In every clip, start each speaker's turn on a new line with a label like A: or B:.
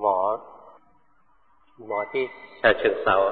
A: หมอที่ฉะเชิงเทรา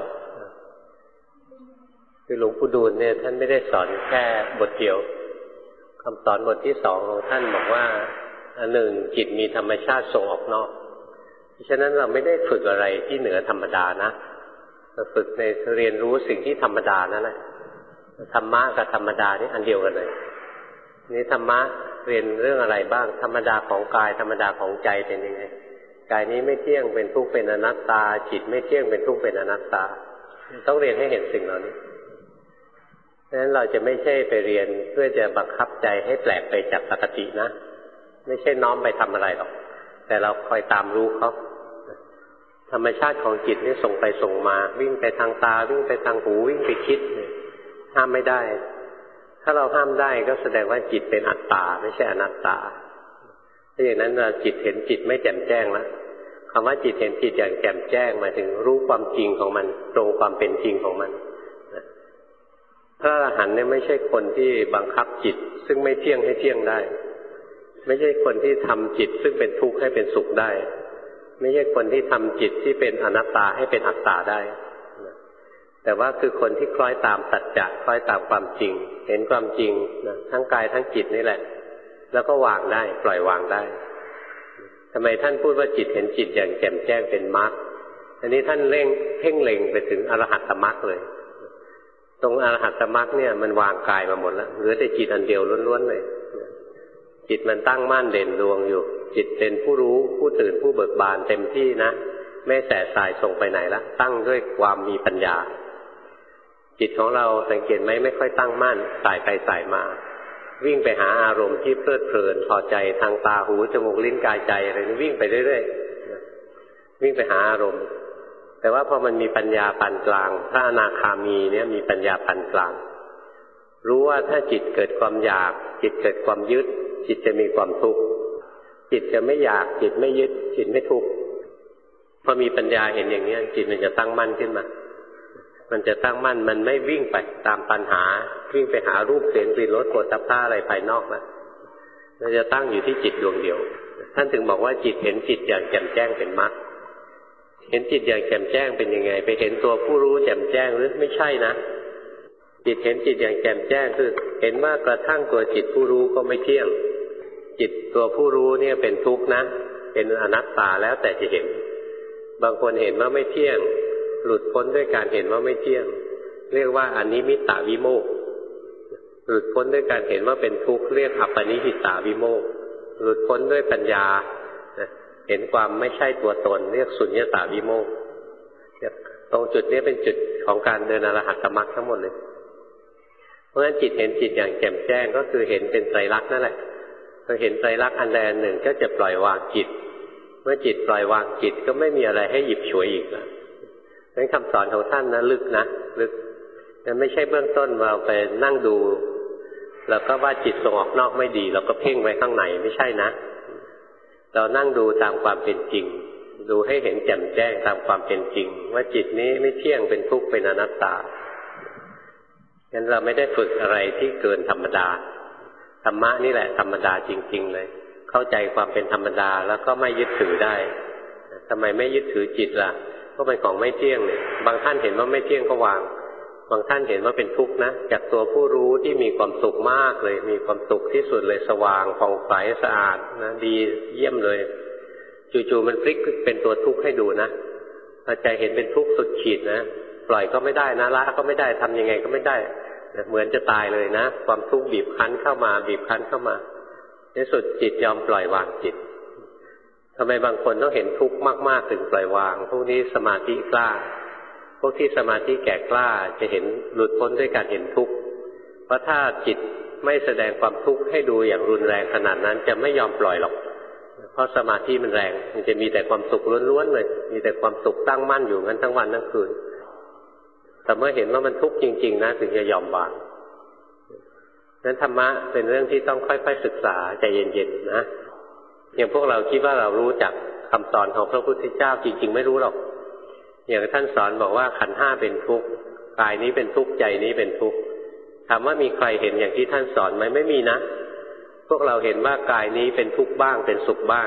A: คือหลวงปู่ดูลเนี่ยท่านไม่ได้สอนแค่บทเดียวคำสอนบทที่สองของท่านบอกว่าอันหนึ่งจิตมีธรรมชาติส่งออกนอกเพราะฉะนั้นเราไม่ได้ฝึกอะไรที่เหนือธรรมดานะเราฝึกในเรียนรู้สิ่งที่ธรรมดานั่นแหละธรรมะกับธรรมดานี่อันเดียวกันเลยนี่ธรรมะเรียนเรื่องอะไรบ้างธรรมดาของกายธรรมดาของใจเป็นยังไงกายนี้ไม่เที่ยงเป็นทุกข์เป็นอนัตตาจิตไม่เที่ยงเป็นทุกข์เป็นอนัตตาต้องเรียนให้เห็นสิ่งเหล่านี้เพราะฉะนั้นเราจะไม่ใช่ไปเรียนเพื่อจะบังคับใจให้แปลกไปจากปกตินะไม่ใช่น้อมไปทำอะไรหรอกแต่เราคอยตามรู้เขาธรรมชาติของจิตนี่ส่งไปส่งมาวิ่งไปทางตาวิ่งไปทางหูวิ่งไปคิดห้ามไม่ได้ถ้าเราห้ามได้ก็แสดงว่าจิตเป็นอัตตาไม่ใช่อนัตตาถ้าอย่างนั้นเราจิตเห็นจิตไม่แจ่มแจ้งแล้วคำว่าจิตเห็นจิตอย่างแจ่มแจ้งหมายถึงรู้ความจริงของมันตรงความเป็นจริงของมันพระอรหันต์เนี่ยไม่ใช่คนที่บังคับจิตซึ่งไม่เที่ยงให้เที่ยงได้ไม่ใช่คนที่ทำจิตซึ่งเป็นทุกข์ให้เป็นสุขได้ไม่ใช่คนที่ทำจิตที่เป็นอนัตตาให้เป็นอัตตาได้แต่ว่าคือคนที่คล้อยตามสัจจะคล้อยตามความจริงเห็นความจริงนะทั้งกายทั้งจิตนี่แหละแล้วก็วางได้ปล่อยวางได้ทำไมท่านพูดว่าจิตเห็นจิตอย่างแจ่มแจ้งเป็นมรรคอันนี้ท่านเพ่งเล็งไปถึงอรหัตตมรรคเลยตรงอรหัตตมรรคเนี่ยมันวางกายมาหมดแล้วเหลือแต่จิตอันเดียวล้วนๆเลยจิตมันตั้งมั่นเด่นดวงอยู่จิตเป็นผู้รู้ผู้ตื่นผู้เบิกบานเต็มที่นะไม่แสสายส่งไปไหนละตั้งด้วยความมีปัญญาจิตของเราสังเกตไหมไม่ค่อยตั้งมั่นสายไปสายมาวิ่งไปหาอารมณ์ที่เพลิดเพลินพอใจทางตาหูจมูกลิ้นกายใจอะไรนี่วิ่งไปเรื่อยๆวิ่งไปหาอารมณ์แต่ว่าพอมันมีปัญญาปานกลางพระอนาคามีเนี่ยมีปัญญาปานกลางรู้ว่าถ้าจิตเกิดความอยากจิตเกิดความยึดจิตจะมีความทุกข์จิตจะไม่อยากจิตไม่ยึดจิตไม่ทุกข์พอมีปัญญาเห็นอย่างนี้จิตมันจะตั้งมั่นขึ้นมามันจะตั้งมั่นมันไม่วิ่งไปตามปัญหาวิ่งไปหารูปเสียงกลิ่นรสโผฏฐัพพะอะไรภายนอกแล้วมันจะตั้งอยู่ที่จิตดวงเดียวท่านถึงบอกว่าจิตเห็นจิตอย่างแจ่มแจ้งเป็นมรรคเห็นจิตอย่างแจ่มแจ้งเป็นยังไงไปเห็นตัวผู้รู้แจ่มแจ้งหรือไม่ใช่นะจิตเห็นจิตอย่างแจ่มแจ้งคือเห็นว่ากระทั่งตัวจิตผู้รู้ก็ไม่เที่ยงจิตตัวผู้รู้เนี่ยเป็นทุกข์นะเป็นอนัตตาแล้วแต่จะเห็นบางคนเห็นว่าไม่เที่ยงหลุดพ้นด้วยการเห็นว่าไม่เที่ยงเรียกว่าอนิมิตตวิโมกข์หลุดพ้นด้วยการเห็นว่าเป็นทุกข์เรียกอัปปนิหิตาวิโมกข์หลุดพ้นด้วยปัญญาเห็นความไม่ใช่ตัวตนเรียกสุญญตาวิโมกข์ตรงจุดนี้เป็นจุดของการเดินอรหัตตมรรคทั้งหมดเลยเพราะฉะนั้นจิตเห็นจิตอย่างแจ่มแจ้งก็คือเห็นเป็นไตรลักษณ์นั่นแหละพอเห็นไตรลักษณ์อันใดอันหนึ่งก็จะปล่อยวางจิตเมื่อจิตปล่อยวางจิตก็ไม่มีอะไรให้หยิบฉวยอีกแล้วนั้นคำสอนของท่านนะลึกนะลึกนั่นไม่ใช่เบื้องต้นเราไปนั่งดูแล้วก็ว่าจิตส่งออกนอกไม่ดีเราก็เพ่งไว้ข้างในไม่ใช่นะเรานั่งดูตามความเป็นจริงดูให้เห็นแจ่มแจ้งตามความเป็นจริงว่าจิตนี้ไม่เที่ยงเป็นทุกข์เป็นอนัตตางั้นเราไม่ได้ฝึกอะไรที่เกินธรรมดาธรรมะนี่แหละธรรมดาจริงๆเลยเข้าใจความเป็นธรรมดาแล้วก็ไม่ยึดถือได้ทำไมไม่ยึดถือจิตล่ะก็เป็นของไม่เที่ยงเนี่ยบางท่านเห็นว่าไม่เที่ยงก็วางบางท่านเห็นว่าเป็นทุกข์นะจากตัวผู้รู้ที่มีความสุขมากเลยมีความสุขที่สุดเลยสว่างผ่องใสสะอาดนะดีเยี่ยมเลยจู่ๆมันพลิกเป็นตัวทุกข์ให้ดูนะพอใจเห็นเป็นทุกข์สุดขีดนะปล่อยก็ไม่ได้นะละก็ไม่ได้ทำยังไงก็ไม่ได้เหมือนจะตายเลยนะความทุกข์บีบคั้นเข้ามาบีบคั้นเข้ามาในสุดจิตยอมปล่อยวางจิตทำไมบางคนต้องเห็นทุกข์มากๆถึงปล่อยวางพวกนี้สมาธิกล้าพวกที่สมาธิแก่กล้าจะเห็นหลุดพ้นด้วยการเห็นทุกข์เพราะถ้าจิตไม่แสดงความทุกข์ให้ดูอย่างรุนแรงขนาดนั้นจะไม่ยอมปล่อยหรอกเพราะสมาธิมันแรงมันจะมีแต่ความสุขล้วนๆเลยมีแต่ความสุขตั้งมั่นอยู่งั้นทั้งวันทั้งคืนแต่เมื่อเห็นว่ามันทุกข์จริงๆนะถึงจะยอมวางนั้นธรรมะเป็นเรื่องที่ต้องค่อยๆศึกษาใจเย็นๆนะอย่างพวกเราคิดว่าเรารู้จักคำสอนของพระพุทธเจ้าจริงๆไม่รู้หรอกอย่างท่านสอนบอกว่าขันธ์ห้าเป็นทุกข์กายนี้เป็นทุกข์ใจนี้เป็นทุกข์ถามว่ามีใครเห็นอย่างที่ท่านสอนไหมไม่มีนะพวกเราเห็นว่ากายนี้เป็นทุกข์บ้างเป็นสุขบ้าง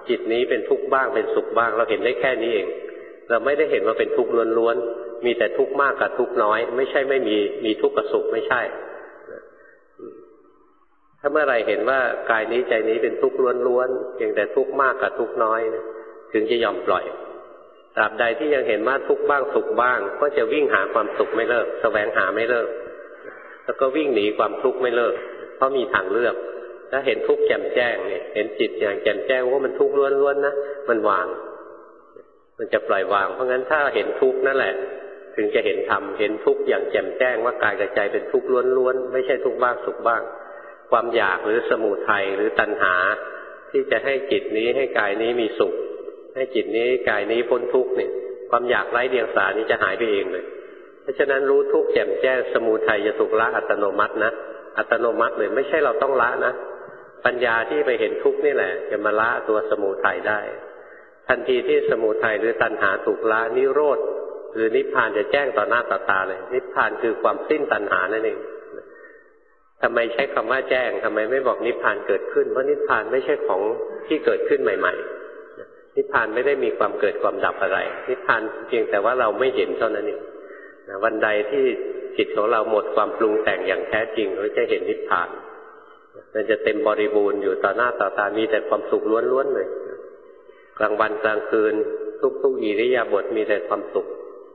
A: จิตนี้เป็นทุกข์บ้างเป็นสุขบ้างเราเห็นได้แค่นี้เองเราไม่ได้เห็นว่าเป็นทุกข์ล้วนๆมีแต่ทุกข์มากกับทุกข์น้อยไม่ใช่ไม่มีทุกข์กับสุขไม่ใช่ถ้าเมื่อไรเห็นว่ากายนี้ใจนี้เป็นทุกข์ล้วนๆเพียงแต่ทุกข์มากกับทุกข์น้อยถึงจะยอมปล่อยตราบใดที่ยังเห็นว่าทุกข์บ้างสุขบ้างก็จะวิ่งหาความสุขไม่เลิกแสวงหาไม่เลิกแล้วก็วิ่งหนีความทุกข์ไม่เลิกเพราะมีทางเลือกถ้าเห็นทุกข์แจ่มแจ้งเนี่ยเห็นจิตอย่างแจ่มแจ้งว่ามันทุกข์ล้วนๆนะมันวางมันจะปล่อยวางเพราะงั้นถ้าเห็นทุกข์นั่นแหละถึงจะเห็นธรรมเห็นทุกข์อย่างแจ่มแจ้งว่ากายกับใจเป็นทุกข์ล้วนๆไม่ใช่ทุกข์บ้างสุขบ้างความอยากหรือสมุทัยหรือตัณหาที่จะให้จิตนี้ให้กายนี้มีสุขให้จิตนี้กายนี้พ้นทุกข์เนี่ยความอยากไร้เดียงสานี้จะหายไปเองเลยเพราะฉะนั้นรู้ทุกข์แจ่มแจ้งสมุทัยจะถูกละอัตโนมัตินะอัตโนมัติเลยไม่ใช่เราต้องละนะปัญญาที่ไปเห็นทุกข์นี่แหละจะมาละตัวสมุทัยได้ทันทีที่สมุทัยหรือตัณหาถูกละนิโรธหรือนิพพานจะแจ้งต่อหน้าต่อตาเลยนิพพานคือความสิ้นตัณหานั่นเองทำไมใช้คำว่าแจ้งทำไมไม่บอกนิพพานเกิดขึ้นเพราะนิพพานไม่ใช่ของที่เกิดขึ้นใหม่ๆนิพพานไม่ได้มีความเกิดความดับอะไรนิพพานเพียงแต่ว่าเราไม่เห็นเท่านั้นเองวันใดที่จิตของเราหมดความปรุงแต่งอย่างแท้จริงเราจะเห็นนิพพานมันจะเต็มบริบูรณ์อยู่ต่อหน้าต่อตามีแต่ความสุขล้วนๆเลยกลางวันกลางคืนทุกๆอิริยาบถมีแต่ความสุข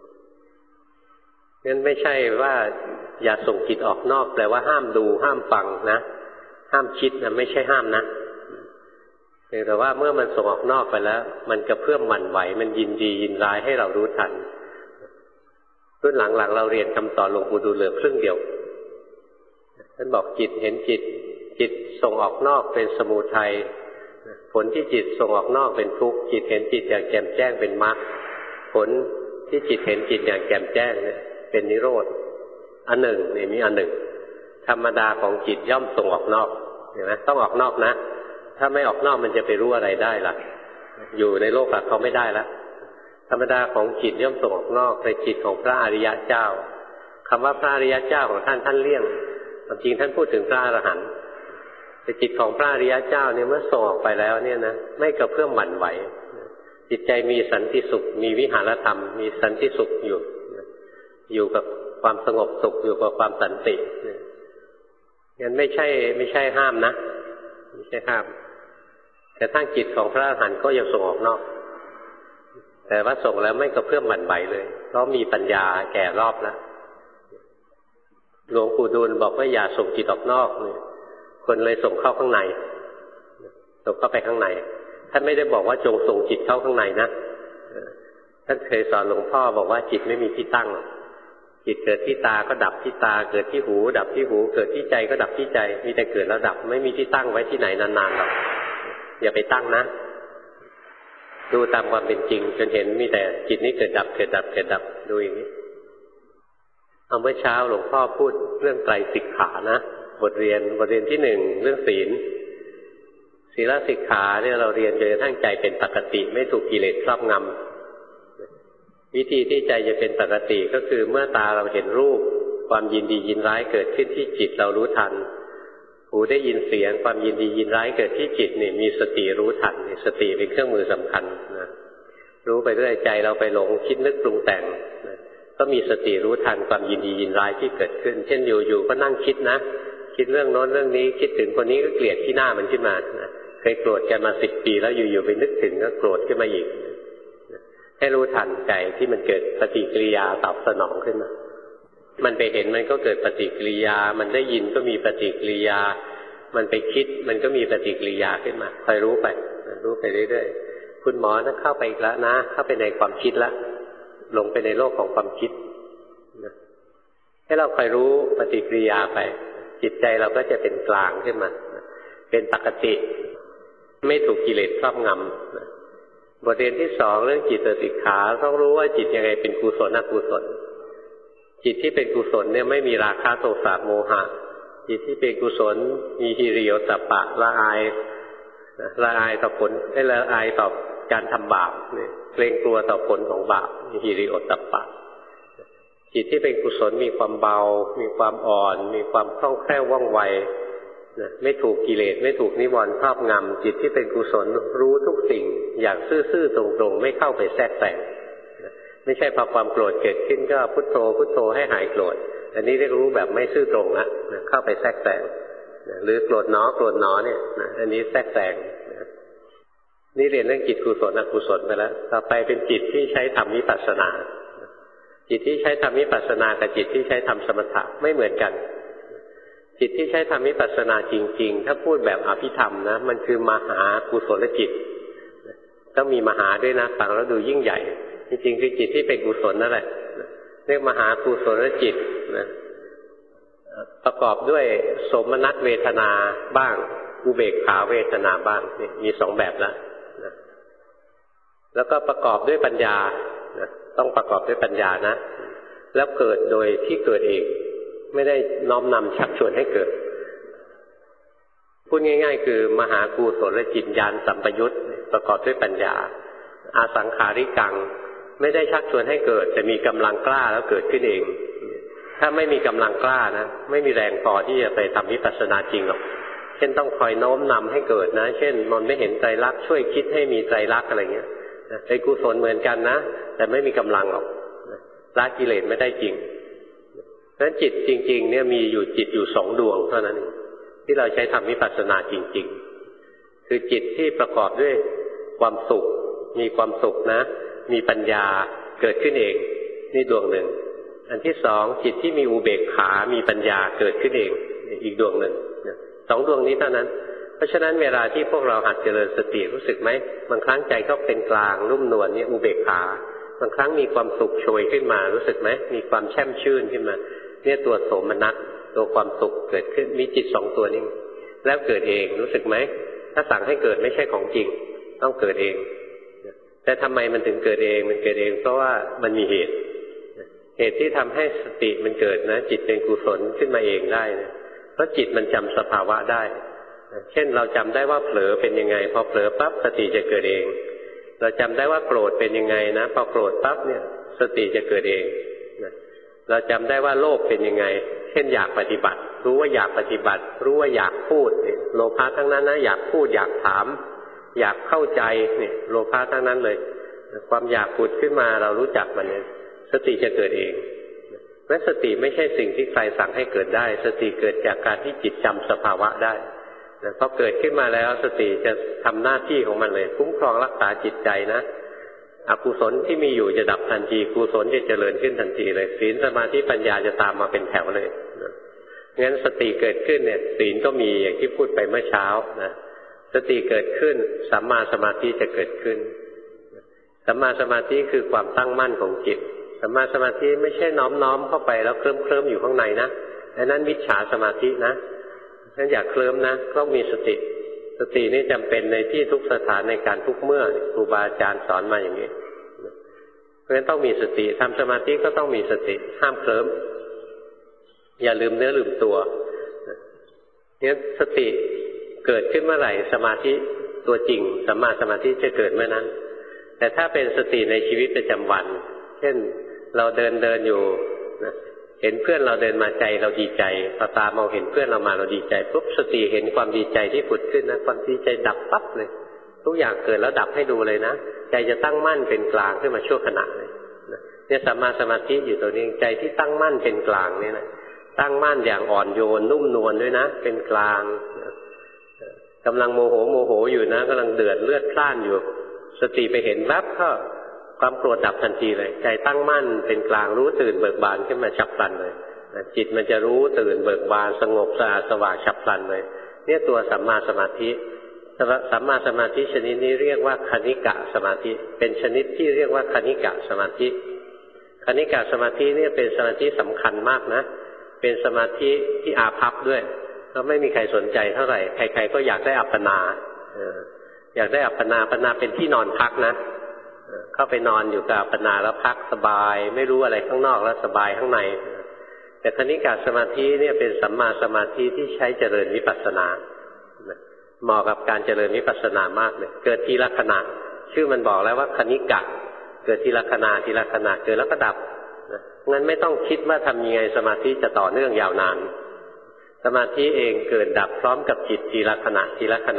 A: งั้นไม่ใช่ว่าอย่าส่งจิตออกนอกแปลว่าห้ามดูห้ามฟังนะห้ามคิดนะไม่ใช่ห้ามนะแต่ว่าเมื่อมันส่งออกนอกไปแล้วมันกระเพื่อมหวั่นไหวมันยินดียินร้ายให้เรารู้ทันรุ่นหลังๆเราเรียนคำสอนหลวงปู่ดูเหลือครึ่งเดียวท่านบอกจิตเห็นจิตส่งออกนอกเป็นสมุทัยผลที่จิตส่งออกนอกเป็นทุกข์จิตเห็นจิตอย่างแจ่มแจ้งเป็นมรรคผลที่จิตเห็นจิตอย่างแจ่มแจ้งเนี่ยเป็นนิโรธอันหนึ่งนี่มีอันหนึ่งธรรมดาของจิตย่อมส่งออกนอกเห็นไหมต้องออกนอกนะถ้าไม่ออกนอกมันจะไปรู้อะไรได้ล่ะอยู่ในโลกแบบเขาไม่ได้ละธรรมดาของจิตย่อมส่งออกนอกในจิตของพระอริยะเจ้าคำว่าพระอริยะเจ้าของท่านเลี่ยงจริงท่านพูดถึงพระอรหันต์แต่จิตของพระอริยะเจ้าเนี่ยเมื่อส่งออกไปแล้วเนี่ยนะไม่กระเพื่อมหวั่นไหวจิตใจมีสันติสุขมีวิหารธรรมมีสันติสุขอยู่กับความสงบสุขอยู่กับความสันติงั้นไม่ใช่ห้ามนะไม่ใช่ห้ามแต่ทั้งจิตของพระอรหันต์ก็ยังส่งออกนอกแต่ว่าส่งแล้วไม่กระเพื่อมหวั่นไหวเลยเพราะมีปัญญาแก่รอบแล้วหลวงปู่ดูลบอกว่าอย่าส่งจิตออกนอกคนเลยส่งเข้าข้างในส่งเข้าไปข้างในท่านไม่ได้บอกว่าจงส่งจิตเข้าข้างในนะท่านเคยสอนหลวงพ่อบอกว่าจิตไม่มีที่ตั้งจิตเกิดที่ตาก็ดับที่ตาเกิดที่หูดับที่หูเกิดที่ใจก็ดับที่ใจมีแต่เกิดแล้วดับไม่มีที่ตั้งไว้ที่ไหนนานๆหรอกอย่าไปตั้งนะดูตามความเป็นจริงจนเห็นมีแต่จิตนี้เกิดดับเกิดดับเกิดดับดูอย่างนี้เมื่อเช้าหลวงพ่อพูดเรื่องไตรสิกขานะบทเรียนที่หนึ่งเรื่องศีลศีลสิกขาเนี่ยเราเรียนจนกระทั่งใจเป็นปกติไม่ถูกกิเลสครอบงำวิธีที่ใจจะเป็นปกติก็คือเมื่อตาเราเห็นรูปความยินดียินร้ายเกิดขึ้นที่จิตเรารู้ทันหูได้ยินเสียงความยินดียินร้ายเกิดที่จิตนี่มีสติรู้ทันสติเป็นเครื่องมือสำคัญนะรู้ไปเรื่อยใจเราไปหลงคิดนึกปรุงแต่งนะก็มีสติรู้ทันความยินดียินร้ายที่เกิดขึ้นเช่นอยู่ๆก็นั่งคิดนะคิดเรื่องโน้นเรื่องนี้คิดถึงคนนี้ก็เกลียดที่หน้ามันขึ้นมานะเคยโกรธกันมา10 ปีแล้วอยู่ๆไปนึกถึงก็โกรธขึ้นมาอีกให้รู้ทันใจที่มันเกิดปฏิกิริยาตอบสนองขึ้นมามันไปเห็นมันก็เกิดปฏิกิริยามันได้ยินก็มีปฏิกิริยามันไปคิดมันก็มีปฏิกิริยาขึ้นมาคอยรู้ไปเรื่อยๆคุณหมอนะเข้าไปอีกแล้วนะเข้าไปในความคิดแล้วลงไปในโลกของความคิดนะให้เราคอยรู้ปฏิกิริยาไปจิตใจเราก็จะเป็นกลางขึ้นมาเป็นปกติไม่ถูกกิเลสครอบงำบทเรียนที่2เรื่องจิตสิกขาต้องรู้ว่าจิตยังไงเป็นกุศลอกุศลจิตที่เป็นกุศลเนี่ยไม่มีราคะโทสะโมหะจิตที่เป็นกุศลมีหิริโอตตัปปะละอายต่อผลละอายต่อการทำบาปเนี่ยเกรงกลัวต่อผลของบาปมีหิริโอตตัปปะจิตที่เป็นกุศลมีความเบามีความอ่อนมีความคล่องแคล่วว่องไวไม่ถูกกิเลสไม่ถูกนิวรณ์ครอบงำจิตที่เป็นกุศลรู้ทุกสิ่งอย่างซื่อๆตรงๆไม่เข้าไปแทรกแซงไม่ใช่พอความโกรธเกิดขึ้นก็พุทโธพุทโธให้หายโกรธอันนี้เรียกรู้แบบไม่ซื่อตรงละเข้าไปแทรกแซงหรือโกรธหนอโกรธหนอเนี่ยอันนี้แทรกแซงนี่เรียนเรื่องจิตกุศลอกุศลไปแล้วต่อไปเป็นจิตที่ใช้ทำวิปัสสนาจิตที่ใช้ทำวิปัสสนากับจิตที่ใช้ทำสมถะไม่เหมือนกันจิตที่ใช้ทำวิปัสสนาจริงๆถ้าพูดแบบอภิธรรมนะมันคือมหากุศลจิตต้องมีมหาด้วยนะฟังแล้วดูยิ่งใหญ่จริงๆคือจิตที่เป็นกุศลนั่นแหละเรียกมหากุศลจิตนะประกอบด้วยโสมนัสเวทนาบ้างอุเบกขาเวทนาบ้างนี่มีสองแบบแล้วนะแล้วก็ประกอบด้วยปัญญานะต้องประกอบด้วยปัญญานะแล้วเกิดโดยที่เกิดเองไม่ได้น้อมนำชักชวนให้เกิดพูดง่ายๆคือมหากุศลจิตญาณสัมปยุตประกอบด้วยปัญญาอาสังขาริกังไม่ได้ชักชวนให้เกิดแต่มีกำลังกล้าแล้วเกิดขึ้นเองถ้าไม่มีกำลังกล้านะไม่มีแรงพอที่จะไปทำวิปัสสนาจริงหรอกเช่นต้องคอยโน้มนำให้เกิดนะเช่นมันไม่เห็นไตรลักษณ์ช่วยคิดให้มีไตรลักษณ์อะไรเงี้ยเป็นกุศลเหมือนกันนะแต่ไม่มีกำลังหรอกละกิเลสไม่ได้จริงเพราะฉะนั้นจิตจริงๆเนี่ยมีอยู่จิตอยู่สองดวงเท่านั้นเองที่เราใช้ทำวิปัสสนาจริงๆคือจิตที่ประกอบด้วยความสุขมีความสุขนะมีปัญญาเกิดขึ้นเองนี่ดวงหนึ่งอันที่สองจิตที่มีอุเบกขามีปัญญาเกิดขึ้นเองอีกดวงหนึ่งสองดวงนี้เท่านั้นเพราะฉะนั้นเวลาที่พวกเราหัดเจริญสติรู้สึกไหมบางครั้งใจก็เป็นกลางนุ่มนวลนี่อุเบกขาบางครั้งมีความสุขโชยขึ้นมารู้สึกไหมมีความแช่มชื่นขึ้นมาเนี่ยตัวโสมนัสตัวความสุขเกิดขึ้นมีจิตสองตัวนี้แล้วเกิดเองรู้สึกไหมถ้าสั่งให้เกิดไม่ใช่ของจริงต้องเกิดเองแต่ทำไมมันถึงเกิดเองมันเกิดเองเพราะว่ามันมีเหตุที่ทำให้สติมันเกิดนะจิตเป็นกุศลขึ้นมาเองได้นะเพราะจิตมันจำสภาวะได้เช่นเราจำได้ว่าเผลอเป็นยังไงพอเผลอปั๊บสติจะเกิดเองเราจำได้ว่าโกรธเป็นยังไงนะพอโกรธปั๊บเนี่ยสติจะเกิดเองนะเราจำได้ว่าโลภเป็นยังไงเช่นอยากปฏิบัติรู้ว่าอยากปฏิบัติรู้ว่าอยากพูดเนี่ยโลภะทั้งนั้นนะอยากพูดอยากถามอยากเข้าใจเนี่ยโลภะทั้งนั้นเลยความอยากผุดขึ้นมาเรารู้จักมันเนี่ยสติจะเกิดเองและสติไม่ใช่สิ่งที่ใครสั่งให้เกิดได้สติเกิดจากการที่จิตจำสภาวะได้พอเกิดขึ้นมาแล้วสติจะทำหน้าที่ของมันเลยคุ้มครองรักษาจิตใจนะอกุศลที่มีอยู่จะดับทันทีกุศลจะเจริญขึ้นทันทีเลยศีลสมาธิปัญญาจะตามมาเป็นแถวเลยงั้นสติเกิดขึ้นเนี่ยศีลก็มีอย่างที่พูดไปเมื่อเช้านะสติเกิดขึ้นสัมมาสมาธิจะเกิดขึ้นสัมมาสมาธิคือความตั้งมั่นของจิตสัมมาสมาธิไม่ใช่น้อมเข้าไปแล้วเคลิ้มอยู่ข้างในนะอันนั้นมิจฉาสมาธินะงั้นอย่าเคลิ้มนะต้องมีสติสตินี่จำเป็นในที่ทุกสถานในการทุกเมื่อครูบาอาจารย์สอนมาอย่างนี้เพราะฉะนั้นต้องมีสติทำสมาธิก็ต้องมีสติห้ามเคลิ้มอย่าลืมเนื้อลืมตัวเนี่ยสติเกิดขึ้นเมื่อไหร่สมาธิตัวจริงสัมมาสมาธิจะเกิดเมื่อนั้นแต่ถ้าเป็นสติในชีวิตประจำวันเช่นเราเดินอยู่นะเห็นเพื่อนเราเดินมาใจเราดีใจพอตามองเห็นเพื่อนเรามาเราดีใจปุ๊บสติเห็นความดีใจที่ผุดขึ้นนะความดีใจดับปั๊บเลยทุกอย่างเกิดแล้วดับให้ดูเลยนะใจจะตั้งมั่นเป็นกลางขึ้นมาชั่วขณะเลยเนี่ยสัมมาสมาธิอยู่ตัวนี้ใจที่ตั้งมั่นเป็นกลางเนี่ยนะตั้งมั่นอย่างอ่อนโยนนุ่มนวลด้วยนะเป็นกลางกำลังโมโหอยู่นะกำลังเดือดเลือดพล่านอยู่สติไปเห็นแวบก็ความโกรธดับทันทีเลยใจตั้งมั่นเป็นกลางรู้ตื่นเบิกบานขึ้นมาฉับพลันเลยจิตมันจะรู้ตื่นเบิกบานสงบสะอาดสว่างฉับพลันเลยเนี่ยตัวสัมมาสมาธิสัมมาสมาธิชนิดนี้เรียกว่าคณิกะสมาธิเป็นชนิดที่เรียกว่าคณิกะสมาธิคณิกะสมาธิเนี่ยเป็นสมาธิสำคัญมากนะเป็นสมาธิที่อาภัพด้วยก็ไม่มีใครสนใจเท่าไหร่ใครๆก็อยากได้อัปปนาอยากได้อัปปนาเป็นที่นอนพักนะเข้าไปนอนอยู่กับอัปปนาแล้วพักสบายไม่รู้อะไรข้างนอกแล้วสบายข้างในแต่คณิกะสมาธิเนี่ยเป็นสัมมาสมาธิที่ใช้เจริญวิปัสสนาเหมาะกับการเจริญวิปัสสนามากเลยเกิดทีละขณะชื่อมันบอกแล้วว่าคณิกะเกิดทีละขณะทีละขณะเกิดแล้วก็ดับงั้นไม่ต้องคิดว่าทำยังไงสมาธิจะต่อเนื่องยาวนานสมาธิเองเกิดดับพร้อมกับจิตทีละขณะทีละขณะ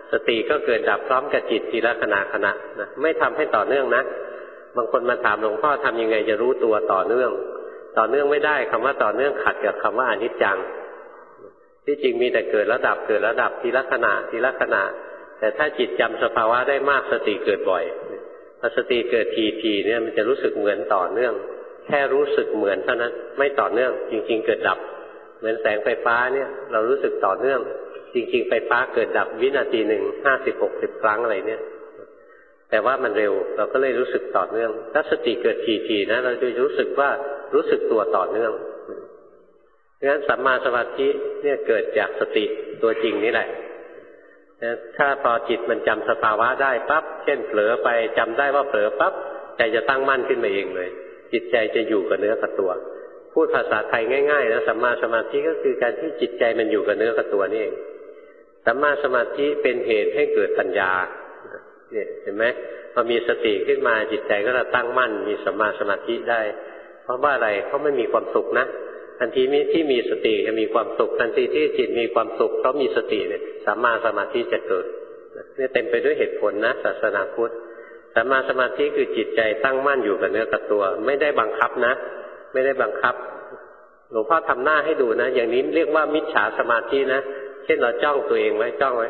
A: สติก็เกิดดับพร้อมกับจิตทีละขณะนะไม่ทำให้ต่อเนื่องนะบางคนมาถามหลวงพ่อทำยังไงจะรู้ตัวต่อเนื่องไม่ได้คำว่าต่อเนื่องขัดกับคำว่าอนิจจังที่จริงมีแต่เกิดแล้วดับทีละขณะแต่ถ้าจิตจำสภาวะได้มากสติเกิดบ่อยพอสติเกิดทีเนี่ยมันจะรู้สึกเหมือนต่อเนื่องแค่รู้สึกเหมือนเท่านั้นไม่ต่อเนื่องจริงๆเกิดดับเหมือนแสงไฟฟ้าเนี่ยเรารู้สึกต่อเนื่องจริงๆไฟฟ้าเกิดดับวินาทีหนึ่ง50-60 ครั้งอะไรเนี่ยแต่ว่ามันเร็วเราก็เลยรู้สึกต่อเนื่องถ้าสติเกิดทีนะเราจะรู้สึกว่ารู้สึกตัวต่อเนื่องเพราะฉะนั้นสัมมาสมาธิเนี่ยเกิดจากสติตัวจริงนี่แหละถ้าพอจิตมันจำสภาวะได้ปั๊บเช่นเผลอไปจำได้ว่าเผลอปั๊บใจจะตั้งมั่นขึ้นมาเองเลยจิตใจจะอยู่กับเนื้อกับตัวพูดภาษาไทยง่ายๆนะสัมมาสมาธิก็คือการที่จิตใจมันอยู่กับเนื้อกับตัวนี่เองสัมมาสมาธิเป็นเหตุให้เกิดปัญญาเนี่ยเห็นไหมพอมีสติขึ้นมาจิตใจก็จะตั้งมั่นมีสัมมาสมาธิได้เพราะว่าอะไรเพราะไม่มีความสุขนะทันทีที่มีสติจะมีความสุขทันทีที่จิตมีความสุขเพราะมีสติเนี่ยสัมมาสมาธิจะเกิดนี่เต็มไปด้วยเหตุผลนะศาสนาพุทธสัมมาสมาธิคือจิตใจตั้งมั่นอยู่กับเนื้อกับตัวไม่ได้บังคับนะไม่ได้บังคับหลวงพ่อทำหน้าให้ดูนะอย่างนี้เรียกว่ามิจฉาสมาธินะเช่นเราจ้องตัวเองไว้จ้องไว้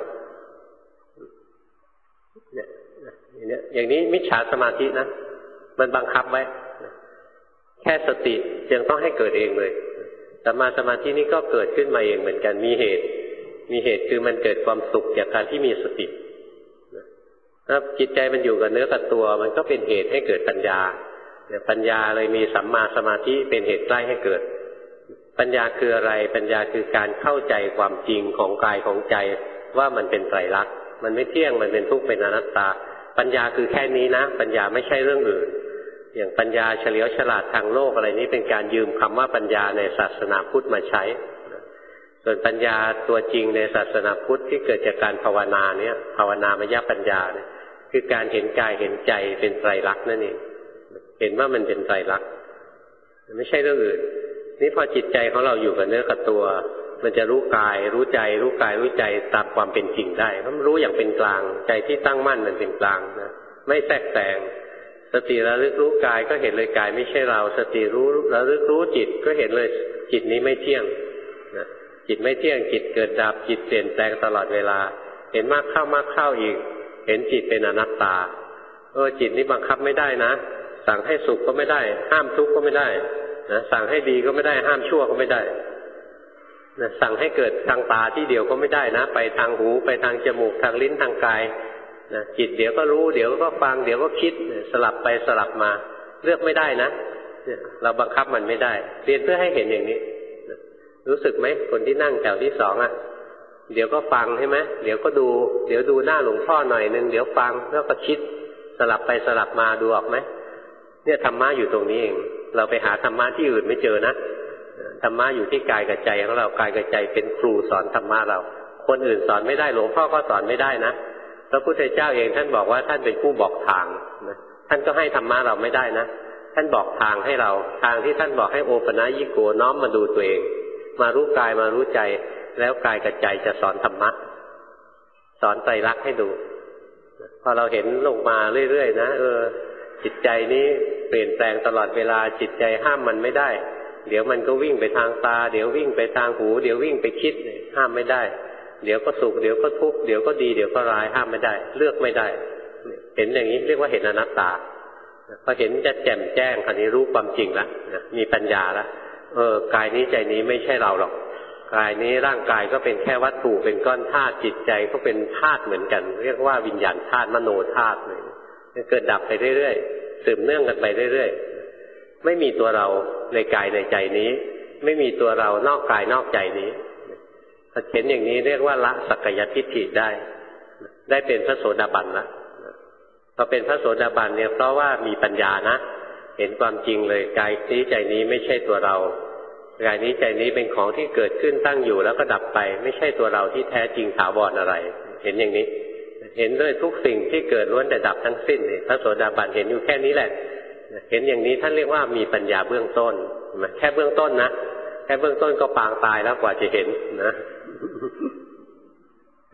A: เนี่ยอย่างนี้มิจฉาสมาธินะมันบังคับไว้แค่สติจึงต้องให้เกิดเองเลยสัมมาสมาธินี้ก็เกิดขึ้นมาเองเหมือนกันมีเหตุคือมันเกิดความสุขจากการที่มีสติถ้าจิตใจมันอยู่กับเนื้อกับตัวมันก็เป็นเหตุให้เกิดปัญญาปัญญาเลยมีสัมมาสมาธิเป็นเหตุใกล้ให้เกิดปัญญาคืออะไรปัญญาคือการเข้าใจความจริงของกายของใจว่ามันเป็นไตรลักษณ์มันไม่เที่ยงมันเป็นทุกข์เป็นอนัตตาปัญญาคือแค่นี้นะปัญญาไม่ใช่เรื่องอื่นอย่างปัญญาเฉลียวฉลาดทางโลกอะไรนี้เป็นการยืมคำว่าปัญญาในศาสนาพุทธมาใช้ส่วนปัญญาตัวจริงในศาสนาพุทธที่เกิดจากการภาวนาเนี่ยภาวนามยปัญญาเนี่ยคือการเห็นกายเห็นใจเป็นไตรลักษณ์นั่นเองเห็นว่ามันเป็นไตรลักษณ์ไม่ใช่เรื่องอื่นนี่พอจิตใจของเราอยู่กับเนื้อกับตัวมันจะรู้กายรู้ใจรู้กายรู้ใจตามความเป็นจริงได้เพราะมันรู้อย่างเป็นกลางใจที่ตั้งมั่นมันเป็นกลางนะไม่แทรกแซงสติระลึกรู้กายก็เห็นเลยกายไม่ใช่เราสติรู้ระลึกรู้จิตก็เห็นเลยจิตนี้ไม่เที่ยงนะจิตไม่เที่ยงจิตเกิดดับจิตเปลี่ยนแปลงตลอดเวลาเห็นมากเข้าอีกเห็นจิตเป็นอนัตตาจิตนี้บังคับไม่ได้นะสั่งให้สุขก็ไม่ได้ห้ามทุกข์ก็ไม่ได้นะสั่งให้ดีก็ไม่ได้ห้ามชั่วก็ไม่ได้นะสั่งให้เกิดทางตาที่เดียวก็ไม่ได้นะไปทางหูไปทางจมูกทางลิ้นทางกายนะจิตเดี๋ยวก็รู้เดี๋ยวก็ฟังเดี๋ยวก็คิดสลับไปสลับมาเลือกไม่ได้นะเราบังคับมันไม่ได้เรียนเพื่อให้เห็นอย่างนี้รู้สึกไหมคนที่นั่งแถวที่สองอ่ะเดี๋ยวก็ฟังใช่ไหมเดี๋ยวก็ดูเดี๋ยวดูหน้าหลวงพ่อหน่อยนึงเดี๋ยวฟังแล้วก็คิดสลับไปสลับมาดูออกไหมเนี่ยธรรมะอยู่ตรงนี้เองเราไปหาธรรมะที่อื่นไม่เจอนะธรรมะอยู่ที่กายกับใจของเรากายกับใจเป็นครูสอนธรรมะเราคนอื่นสอนไม่ได้หลวงพ่อก็สอนไม่ได้นะพระพุทธเจ้าเองท่านบอกว่าท่านเป็นผู้บอกทางนะท่านก็ให้ธรรมะเราไม่ได้นะท่านบอกทางให้เราทางที่ท่านบอกให้โอปนัญิโกน้อมมาดูตัวเองมารู้กายมารู้ใจแล้วกายกับใจจะสอนธรรมะสอนไตรลักษณ์ให้ดูพอเราเห็นลงมาเรื่อยๆนะจิตใจนี้เปลี่ยนแปลงตลอดเวลาจิตใจห้ามมันไม่ได้เดี๋ยวมันก็วิ่งไปทางตาเดี๋ยววิ่งไปทางหูเดี๋ยววิ่งไปคิดห้ามไม่ได้เดี๋ยวก็สุขเดี๋ยวก็ทุกข์เดี๋ยวก็ดีเดี๋ยวก็ร้ายห้ามไม่ได้เลือกไม่ได้เห็นอย่างนี้เรียกว่าเห็นอนัตตาพอเห็นจะแจ่มแจ้งคราวนี้รู้ความจริงแล้วมีปัญญาแล้วกายนี้ใจนี้ไม่ใช่เราหรอกกายนี้ร่างกายก็เป็นแค่วัตถุเป็นก้อนธาตุจิตใจก็เป็นธาตุเหมือนกันเรียกว่าวิญญาณธาตุมโนธาตุเลยเกิดดับไปเรื่อยๆสืบเนื่องกันไปเรื่อยๆไม่มีตัวเราในกายในใจนี้ไม่มีตัวเรานอกกายนอกใจนี้ถ้าเห็นอย่างนี้เรียกว่าละสักกายทิฏฐิได้เป็นพระโสดาบันละพอเป็นพระโสดาบันเนี่ยเพราะว่ามีปัญญานะเห็นความจริงเลยกายนี้ใจนี้ไม่ใช่ตัวเรากายนี้ใจนี้เป็นของที่เกิดขึ้นตั้งอยู่แล้วก็ดับไปไม่ใช่ตัวเราที่แท้จริงถาวรอะไรเห็นอย่างนี้เห็นด้วยทุกสิ่งที่เกิดล้วนแต่ดับทั้งสิ้นนี่พระโสดาบันเห็นอยู่แค่นี้แหละเห็นอย่างนี้ท่านเรียกว่ามีปัญญาเบื้องต้นแค่เบื้องต้นนะแค่เบื้องต้นก็ปางตายแล้วกว่าจะเห็นนะ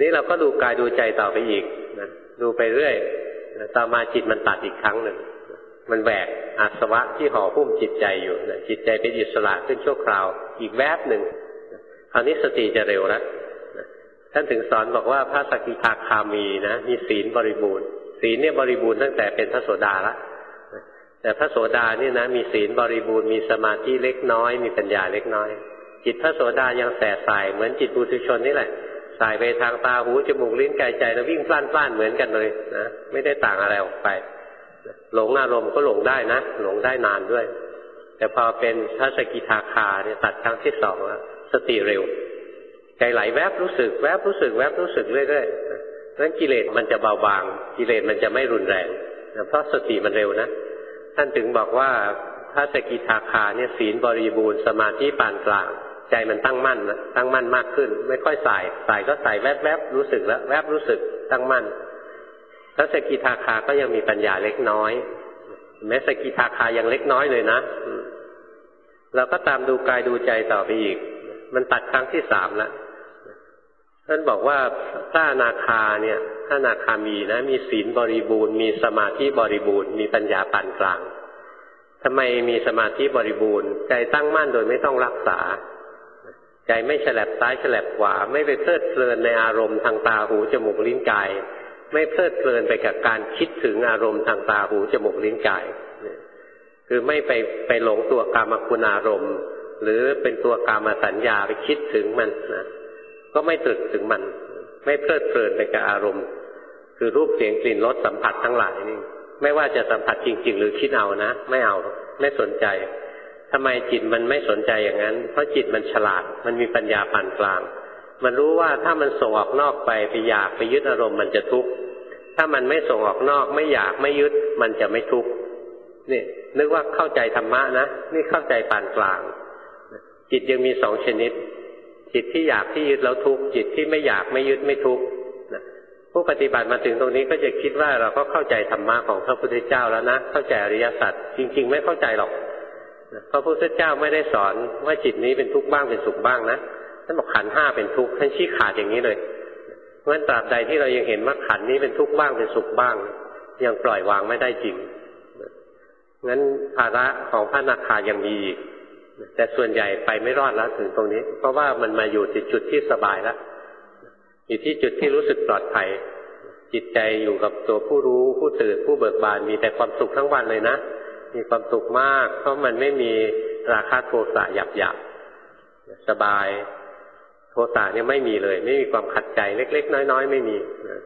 A: นี่เราก็ดูกายดูใจต่อไปอีกนะดูไปเรื่อยต่อมาจิตมันตัดอีกครั้งหนึ่งมันแบกอาสวะที่ห่อหุ้มจิตใจอยู่นะจิตใจเป็นอิสระขึ้นชั่วคราวอีกแวบหนึ่งคราวนี้สติจะเร็วแล้วท่านถึงสอนบอกว่าพระสกิทาคามีนะมีศีลบริบูรณ์ศีลเนี่ยบริบูรณ์ตั้งแต่เป็นพระโสดาละแต่พระโสดาเนี่ยนะมีศีลบริบูรณ์มีสมาธิเล็กน้อยมีปัญญาเล็กน้อยจิตพระโสดายังแสบสายเหมือนจิตปุถุชนนี่แหละสายไปทางตาหูจมูกลิ้นกายใจแล้ววิ่งพล่านเหมือนกันเลยนะไม่ได้ต่างอะไรออกไปหลงอารมณ์ก็หลงได้นะหลงได้นานด้วยแต่พอเป็นพระสกิทาคาเนี่ยตัดครั้งที่สองแล้วสติเร็วใจไหลแวบรู้สึกแวบรู้สึกแวบรู้สึกเรื่อยๆนั้นกิเลสมันจะเบาบางกิเลสมันจะไม่รุนแรงเพราะสติมันเร็วนะท่านถึงบอกว่าพระสกิทาคาเนี่ยศีลบริบูรณ์สมาธิปานกลางใจมันตั้งมั่นนะตั้งมั่นมากขึ้นไม่ค่อยสายก็สายแวบๆรู้สึกแล้วแวบรู้สึกตั้งมั่นพระสกิทาคาก็ยังมีปัญญาเล็กน้อยแม้สกิทาคายังเล็กน้อยเลยนะเราก็ตามดูกายดูใจต่อไปอีกมันตัดครั้งที่สามแล้วท่านบอกว่าพระอนาคาเนี่ยพระอนาคามีนะมีศีลบริบูรณ์มีสมาธิบริบูรณ์มีปัญญาปานกลางทำไมมีสมาธิบริบูรณ์ใจตั้งมั่นโดยไม่ต้องรักษาใจไม่ฉลับซ้ายฉลับขวาไม่ไปเพลิดเพลินในอารมณ์ทางตาหูจมูกลิ้นกายไม่เพลิดเพลินไปกับการคิดถึงอารมณ์ทางตาหูจมูกลิ้นกายคือไม่ไปหลงตัวกามคุณอารมณ์หรือเป็นตัวกามสัญญาไปคิดถึงมันนะก็ไม่ตรึกถึงมันไม่เพลิดเพลินไปกับอารมณ์คือรูปเสียงกลิ่นรสสัมผัสทั้งหลายนี่ไม่ว่าจะสัมผัสจริงๆหรือคิดเอานะไม่เอาไม่สนใจทำไมจิตมันไม่สนใจอย่างนั้นเพราะจิตมันฉลาดมันมีปัญญาปานกลางมันรู้ว่าถ้ามันส่งออกนอกไปอยากไปยึดอารมณ์มันจะทุกข์ถ้ามันไม่ส่งออกนอกไม่อยากไม่ยึดมันจะไม่ทุกข์นี่นึกว่าเข้าใจธรรมะนะนี่เข้าใจปานกลางจิตยังมีสองชนิดจิตที่อยากที่ยึดแล้วทุกข์จิตที่ไม่อยากไม่ยึดไม่ทุกข์ผู้ปฏิบัติมาถึงตรงนี้ก็จะคิดว่าเราก็เข้าใจธรรมะของพระพุทธเจ้าแล้วนะเข้าใจอริยสัจจริงๆไม่เข้าใจหรอกพระพุทธเจ้าไม่ได้สอนว่าจิตนี้เป็นทุกข์บ้างเป็นสุขบ้างนะท่านบอกขันธ์ห้าเป็นทุกข์ท่านชี้ขาดอย่างนี้เลยเพราะฉะนั้นตราบใดที่เรายังเห็นว่าขันธ์นี้เป็นทุกข์บ้างเป็นสุขบ้างยังปล่อยวางไม่ได้จริงงั้นภาระของพระอนาคายังมีอีกแต่ส่วนใหญ่ไปไม่รอดแล้วถึงตรงนี้เพราะว่ามันมาอยู่ที่จุดที่สบายแล้วอยู่ที่จุดที่รู้สึกปลอดภัยจิตใจอยู่กับตัวผู้รู้ผู้ตื่นผู้เบิกบานมีแต่ความสุขทั้งวันเลยนะมีความสุขมากเพราะมันไม่มีราคะโทสะหยาบๆสบายโทสะเนี่ยไม่มีเลยไม่มีความขัดใจเล็กๆน้อยๆไม่มี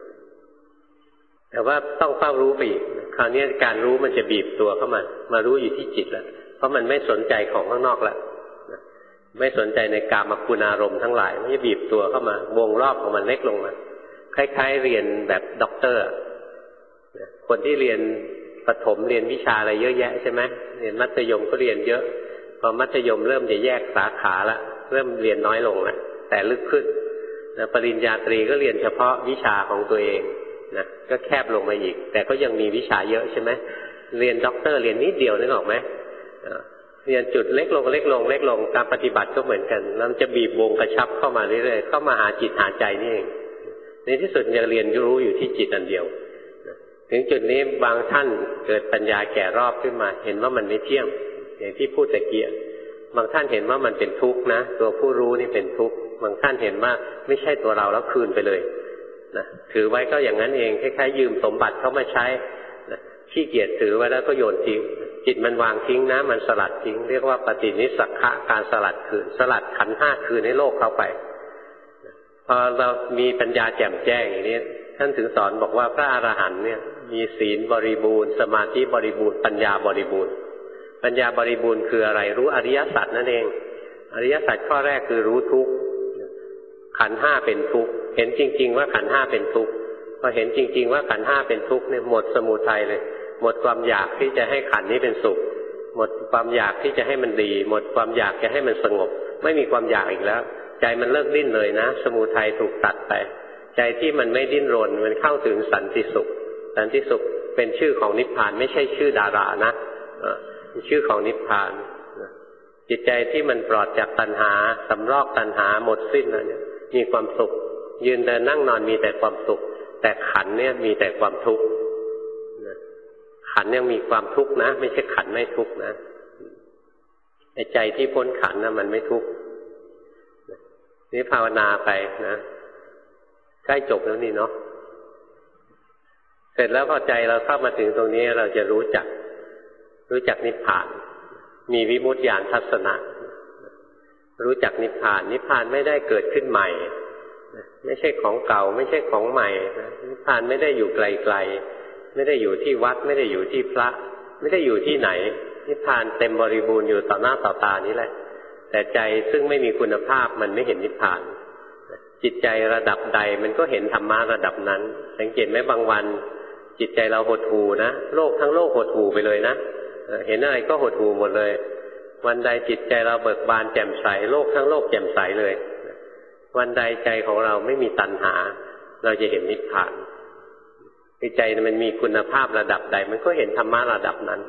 A: แต่ว่าต้องเฝ้ารู้ไปอีกคราวนี้การรู้มันจะบีบตัวเข้ามารู้อยู่ที่จิตแล้วเพราะมันไม่สนใจของข้างนอกแล้วไม่สนใจในกามคุณอารมณ์ทั้งหลายมันจะบีบตัวเข้ามาวงรอบของมันเล็กลงมาคล้ายๆเรียนแบบด็อกเตอร์คนที่เรียนประถมเรียนวิชาอะไรเยอะแยะใช่ไหมเรียนมัธยมก็เรียนเยอะพอมัธยมเริ่มจะแยกสาขาแล้วเริ่มเรียนน้อยลงแล้วแต่ลึกขึ้นปริญญาตรีก็เรียนเฉพาะวิชาของตัวเองนะก็แคบลงมาอีกแต่ก็ยังมีวิชาเยอะใช่ไหมเรียนด็อกเตอร์เรียนนิดเดียวนึกออกไหมเรียนจุดเล็กลงการปฏิบัติก็เหมือนกันแล้วจะบีบวงกระชับเข้ามาเรื่อยๆเข้ามาหาจิตหาใจนี่เองในที่สุดจะเรียนรู้อยู่ที่จิตอันเดียวถึงจุดนี้บางท่านเกิดปัญญาแก่รอบขึ้นมาเห็นว่ามันไม่เที่ยงอย่างที่พูดตะเกียบางท่านเห็นว่ามันเป็นทุกข์นะตัวผู้รู้นี่เป็นทุกข์บางท่านเห็นว่าไม่ใช่ตัวเราแล้วคืนไปเลยนะถือไว้ก็อย่างนั้นเองคล้ายๆยืมสมบัติเขามาใช้นะขี้เกียจถือไว้แล้วก็โยนทิ้งจิตมันวางทิ้งนะมันสลัดทิ้งเรียกว่าปฏินิสสักขะการสลัดคืนสลัดขันธ์ห้าคืนให้โลกเข้าไปพอเรามีปัญญาแจ่มแจ้งอย่างนี้ท่านถึงสอนบอกว่าพระอรหันต์เนี่ยมีศีลบริบูรณ์สมาธิบริบูรณ์ปัญญาบริบูรณ์ปัญญาบริบูรณ์คืออะไรรู้อริยสัจนั่นเองอริยสัจข้อแรกคือรู้ทุกข์ขันธ์ห้าเป็นทุกข์เห็นจริงๆว่าขันธ์ห้าเป็นทุกข์พอเห็นจริงๆว่าขันธ์ห้าเป็นทุกข์เนี่ยหมดสมุทัยเลยหมดความอยากที่จะให้ขันธ์นี้เป็นสุขหมดความอยากที่จะให้มันดีหมดความอยากจะให้มันสงบไม่มีความอยากอีกแล้วใจมันเลิกดิ้นเลยนะสมุทัยถูกตัดไปใจที่มันไม่ดิ้นรนมันเข้าถึงสันติสุขสันติสุขเป็นชื่อของนิพพานไม่ใช่ชื่อดารานะเป็นชื่อของนิพพานจิตใจที่มันปลอดจากตัณหาสำรอกตัณหาหมดสิ้นแล้วเนี่ยมีความสุขยืนเดินนั่งนอนมีแต่ความสุขแต่ขันเนี่ยมีแต่ความทุกข์ขันยังมีความทุกข์นะไม่ใช่ขันไม่ทุกข์นะใจที่พ้นขันนะมันไม่ทุกข์นี่ภาวนาไปนะใกล้จบแล้วนี่เนาะเสร็จแล้วพอใจเราเข้ามาถึงตรงนี้เราจะรู้จักนิพพานมีวิมุตติญาณทัศนะรู้จักนิพพานนิพพานไม่ได้เกิดขึ้นใหม่ไม่ใช่ของเก่าไม่ใช่ของใหม่นิพพานไม่ได้อยู่ไกลๆไม่ได้อยู่ที่วัดไม่ได้อยู่ที่พระไม่ได้อยู่ที่ไหนนิพพานเต็มบริบูรณ์อยู่ต่อหน้าต่อตานี้แหละแต่ใจซึ่งไม่มีคุณภาพมันไม่เห็นนิพพานจิตใจระดับใดมันก็เห็นธรรมะระดับนั้นสังเกตไหมบางวันจิตใจเราหดหู่นะโลกทั้งโลกหดหู่ไปเลยนะเห็นอะไรก็หดหู่หมดเลยวันใดจิตใจเราเบิกบานแจ่มใสโลกทั้งโลกแจ่มใสเลยวันใดใจของเราไม่มีตัณหาเราจะเห็นนิพพานใจมันมีคุณภาพระดับใดมันก็เห็นธรรมะระดับนั้น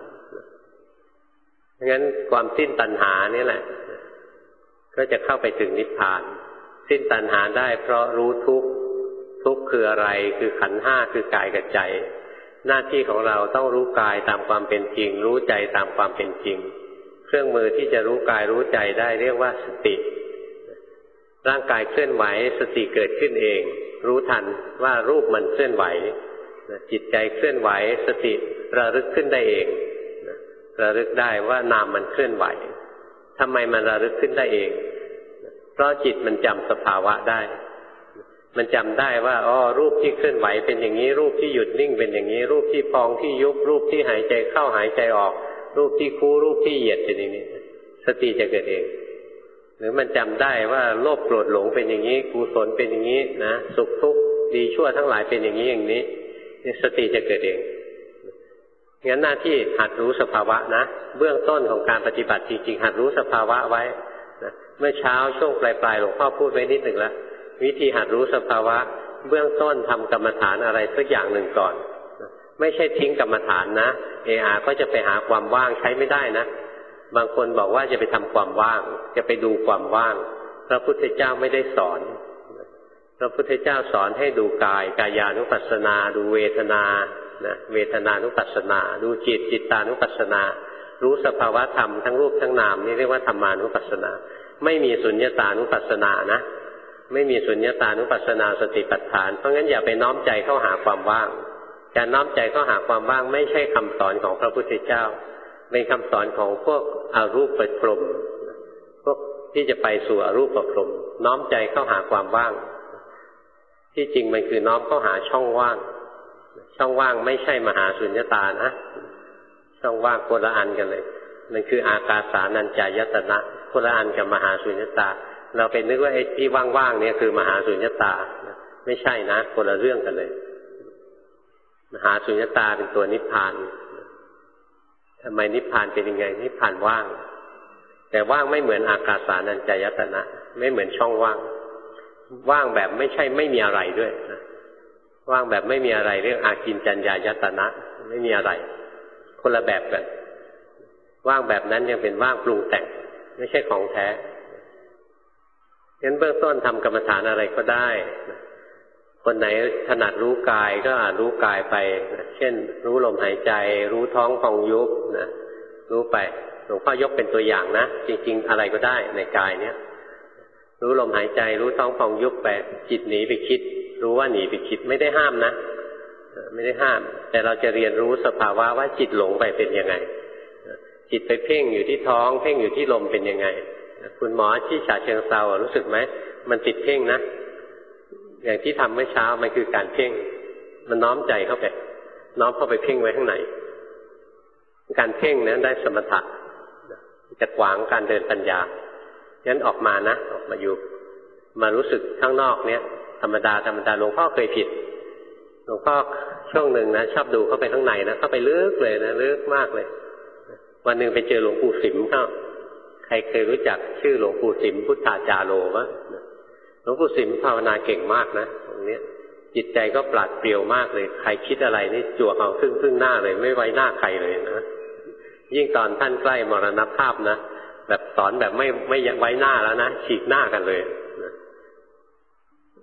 A: งั้นความสิ้นตัณหานี่แหละก็จะเข้าไปถึงนิพพานสิ้นตัณหาได้เพราะรู้ทุกข์ทุกข์คืออะไรคือขันธ์ห้าคือกายกับใจหน้าที่ของเราต้องรู้กายตามความเป็นจริงรู้ใจตามความเป็นจริงเครื่องมือที่จะรู้กายรู้ใจได้เรียกว่าสติร่างกายเคลื่อนไหวสติเกิดขึ้นเองรู้ทันว่ารูปมันเคลื่อนไหวจิตใจเคลื่อนไหวสติระลึกขึ้นได้เองระลึกได้ว่านามมันเคลื่อนไหวทำไมมันระลึกขึ้นได้เองเพราะจิตมันจำสภาวะได้มันจำได้ว่ารูปที่เคลื่อนไหวเป็นอย่างนี้รูปที่หยุดนิ่งเป็นอย่างนี้รูปที่พองที่ยุบรูปที่หายใจเข้าหายใจออกรูปที่คู่รูปที่เหยียดเป็นอย่างนี้สติจะเกิดเองหรือมันจำได้ว่าโลภโกรธหลงเป็นอย่างนี้กุศลเป็นอย่างนี้นะสุขทุกข์ดีชั่วทั้งหลายเป็นอย่างนี้อย่างนี้สติจะเกิดเองงั้นหน้าที่หัดรู้สภาวะนะเบื้องต้นของการปฏิบัติจริงๆหัดรู้สภาวะไว้นะเมื่อเช้าช่วงปลายๆหลวงพ่อพูดไว้นิดหนึ่งแล้ววิธีหัดรู้สภาวะเบื้องต้นทำกรรมฐานอะไรสักอย่างหนึ่งก่อนไม่ใช่ทิ้งกรรมฐานนะก็จะไปหาความว่างใช้ไม่ได้นะบางคนบอกว่าจะไปทำความว่างจะไปดูความว่างพระพุทธเจ้าไม่ได้สอนพระพุทธเจ้าสอนให้ดูกายกายานุปัสสนาดูเวทนาเวทนานุปัสสนาดูจิตจิตตานุปัสสนารู้สภาวะธรรมทั้งรูปทั้งนามนี่เรียกว่าธรรมานุปัสสนาไม่มีสุญญตานุปัสสนานะไม่มีสุญญตานุปัสสนาสติปัฏฐานเพราะงั้นอย่าไปน้อมใจเข้าหาความว่างการน้อมใจเข้าหาความว่างไม่ใช่คำสอนของพระพุทธเจ้าเป็นคำสอนของพวกอรูปพรหมพวกที่จะไปสู่อรูปพรหมน้อมใจเข้าหาความว่างที่จริงมันคือน้อมเข้าหาช่องว่างช่องว่างไม่ใช่มหาสุญญตานะช่องว่างคนละอันกันเลยมันคืออากาสานัญจายตนะคนละอันกับมหาสุญญตาเราไปนึกว่าไอ้ที่ว่างๆเนี่ยคือมหาสุญญตาไม่ใช่นะคนละเรื่องกันเลยมหาสุญญตาเป็นตัวนิพพานทำไมนิพพานเป็นยังไงนิพพานว่างแต่ว่างไม่เหมือนอากาสานัญจายตนะไม่เหมือนช่องว่างว่างแบบไม่ใช่ไม่มีอะไรด้วยนะว่างแบบไม่มีอะไรเรื่องอากินจัญญายตนะไม่มีอะไรคนละแบบกันว่างแบบนั้นยังเป็นว่างปรุงแต่งไม่ใช่ของแท้งั้นเบื้องต้นทำกรรมฐานอะไรก็ได้คนไหนถนัดรู้กายก็รู้กายไปเช่นรู้ลมหายใจรู้ท้องพองยุบนะรู้ไปหลวงพ่อยกเป็นตัวอย่างนะจริงๆอะไรก็ได้ในกายเนี้ยรู้ลมหายใจรู้ท้องพองยุบไปจิตหนีไปคิดรู้ว่าหนีไปคิดไม่ได้ห้ามนะไม่ได้ห้ามแต่เราจะเรียนรู้สภาวะว่าจิตหลงไปเป็นยังไงจิตไปเพ่งอยู่ที่ท้องเพ่งอยู่ที่ลมเป็นยังไงคุณหมอที่ฉะเชิงเทรารู้สึกไหมมันติดเพ่งนะอย่างที่ทำเมื่อเช้ามันคือการเพ่งมันน้อมใจเข้าไปน้อมเข้าไปเพ่งไว้ข้างในการเพ่งนั้นได้สมถะจะขวางการเดินปัญญางั้นออกมานะออกมาอยู่มารู้สึกข้างนอกเนี้ยธรรมดาหลวงพ่อเคยผิดหลวงพ่อช่วงหนึ่งนะชอบดูเข้าไปข้างในนะเข้าไปลึกเลยนะลึกมากเลยวันหนึ่งไปเจอหลวงปู่สิมเข้าใครเคยรู้จักชื่อหลวงปู่สิมพุทธาจาโรวะหลวงปู่สิมภาวนาเก่งมากนะตรงนี้จิตใจก็ปราดเปรียวมากเลยใครคิดอะไรนี่จั่วเอาครึ่งหน้าเลยไม่ไว้หน้าใครเลยนะยิ่งตอนท่านใกล้มรณภาพนะแบบสอนแบบไม่ไว้หน้าแล้วนะฉีกหน้ากันเลย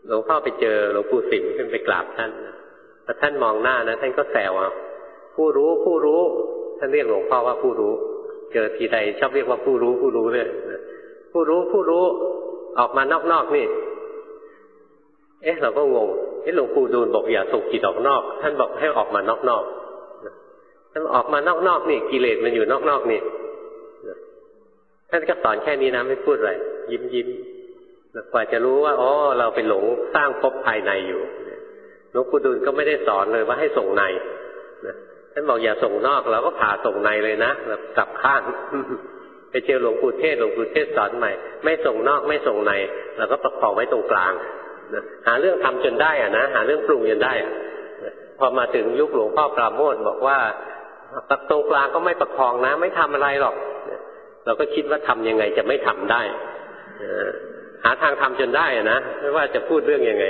A: หลวงพ่อไปเจอหลวงปู่สิมขึ้นไปกราบท่านพอท่านมองหน้านะท่านก็แซวเอาผู้รู้ผู้รู้ท่านเรียกหลวงพ่อว่าผู้รู้เจอทีใดชอบเรียกว่าผู้รู้ผู้รู้เลยผู้รู้ผู้รู้ออกมานอกๆนี่เราก็งงหลวงปู่ดูลบอกอย่าส่งจิตออกนอกท่านบอกให้ออกมานอกๆท่านออกมานอกๆนี่กิเลสมันอยู่นอกๆนี่ท่านก็สอนแค่นี้นะไม่พูดอะไรยิ้มกว่าจะรู้ว่าอ๋อเราไปหลงสร้างภพภายในอยู่หลวงปู่ดูลก็ไม่ได้สอนเลยว่าให้ส่งในท่านบอกอย่าส่งนอกเราก็ผ่าส่งในเลยนะแบบกลับข้างไปเจอหลวงปู่เทศสอนใหม่ไม่ส่งนอกไม่ส่งในเราก็ประคองไว้ตรงกลางหาเรื่องทำจนได้นะหาเรื่องปรุงจนได้พอมาถึงยุคหลวงพ่อปราโมทย์บอกว่าตรงกลางก็ไม่ประคองนะไม่ทำอะไรหรอกเราก็คิดว่าทำยังไงจะไม่ทำได้หาทางทำจนได้นะไม่ว่าจะพูดเรื่องยังไง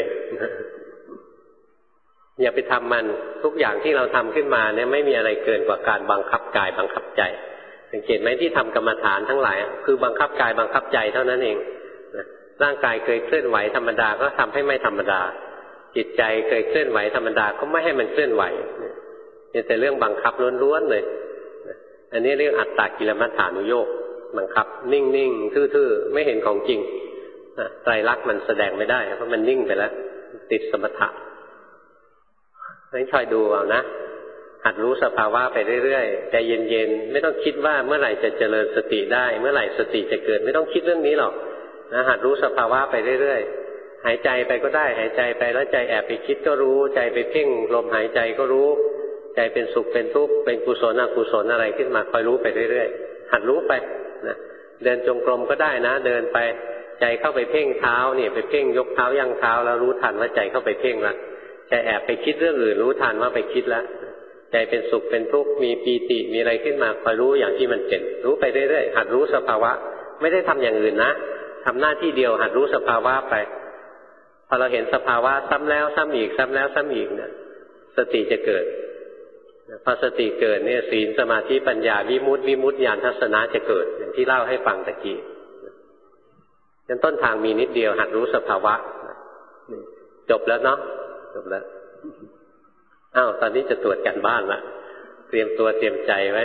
A: อย่าไปทำมันทุกอย่างที่เราทำขึ้นมาเนี่ยไม่มีอะไรเกินกว่าการบังคับกายบังคับใจสังเกตไหมที่ทำกรรมฐานทั้งหลายคือบังคับกายบังคับใจเท่านั้นเองร่างกายเคยเคลื่อนไหวธรรมดาก็ทำให้ไม่ธรรมดาจิตใจเคยเคลื่อนไหวธรรมดาก็ไม่ให้มันเคลื่อนไหวนี่แต่เรื่องบังคับล้วนๆเลยอันนี้เรื่องอัตตกิลมัฏฐานุโยคบังคับนิ่งๆทื่อๆไม่เห็นของจริงไตรลักษณ์มันแสดงไม่ได้เพราะมันนิ่งไปแล้วติดสมถะงั้นคอยดูเอานะหัดรู้สภาวะไปเรื่อยๆใจเย็นๆไม่ต้องคิดว่าเมื่อไหร่จะเจริญสติได้เมื่อไหร่สติจะเกิดไม่ต้องคิดเรื่องนี้หรอกนะหัดรู้สภาวะไปเรื่อยๆหายใจไปก็ได้หายใจไปแล้วใจแอบไปคิดก็รู้ใจไปเพ่งลมหายใจก็รู้ใจเป็นสุขเป็นทุกข์เป็นกุศลอกุศลอะไรขึ้นมาคอยรู้ไปเรื่อยๆหัดรู้ไปนะเดินจงกรมก็ได้นะเดินไปใจเข้าไปเพ่งเท้าเนี่ยไปเพ่งยกเท้าย่างเท้าแล้วรู้ทันว่าใจเข้าไปเพ่งละใจแอบไปคิดเรื่องอื่นรู้ทันว่าไปคิดแล้วใจเป็นสุขเป็นทุกข์มีปีติมีอะไรขึ้นมาคอยรู้อย่างที่มันเป็นรู้ไปเรื่อยๆหัดรู้สภาวะไม่ได้ทำอย่างอื่นนะทำหน้าที่เดียวหัดรู้สภาวะไปพอเราเห็นสภาวะซ้ำแล้วซ้ำอีกซ้ำแล้วซ้ำอีกเนี่ยสติจะเกิดพอสติเกิดเนี่ยศีลสมาธิปัญญาวิมุตติญาณทัศนะจะเกิดอย่างที่เล่าให้ฟังตะกี้ยันต้นทางมีนิดเดียวหัดรู้สภาวะจบแล้วเนาะจบแล้วตอนนี้จะตรวจกันบ้านละเตรียมตัวเตรียมใจไว้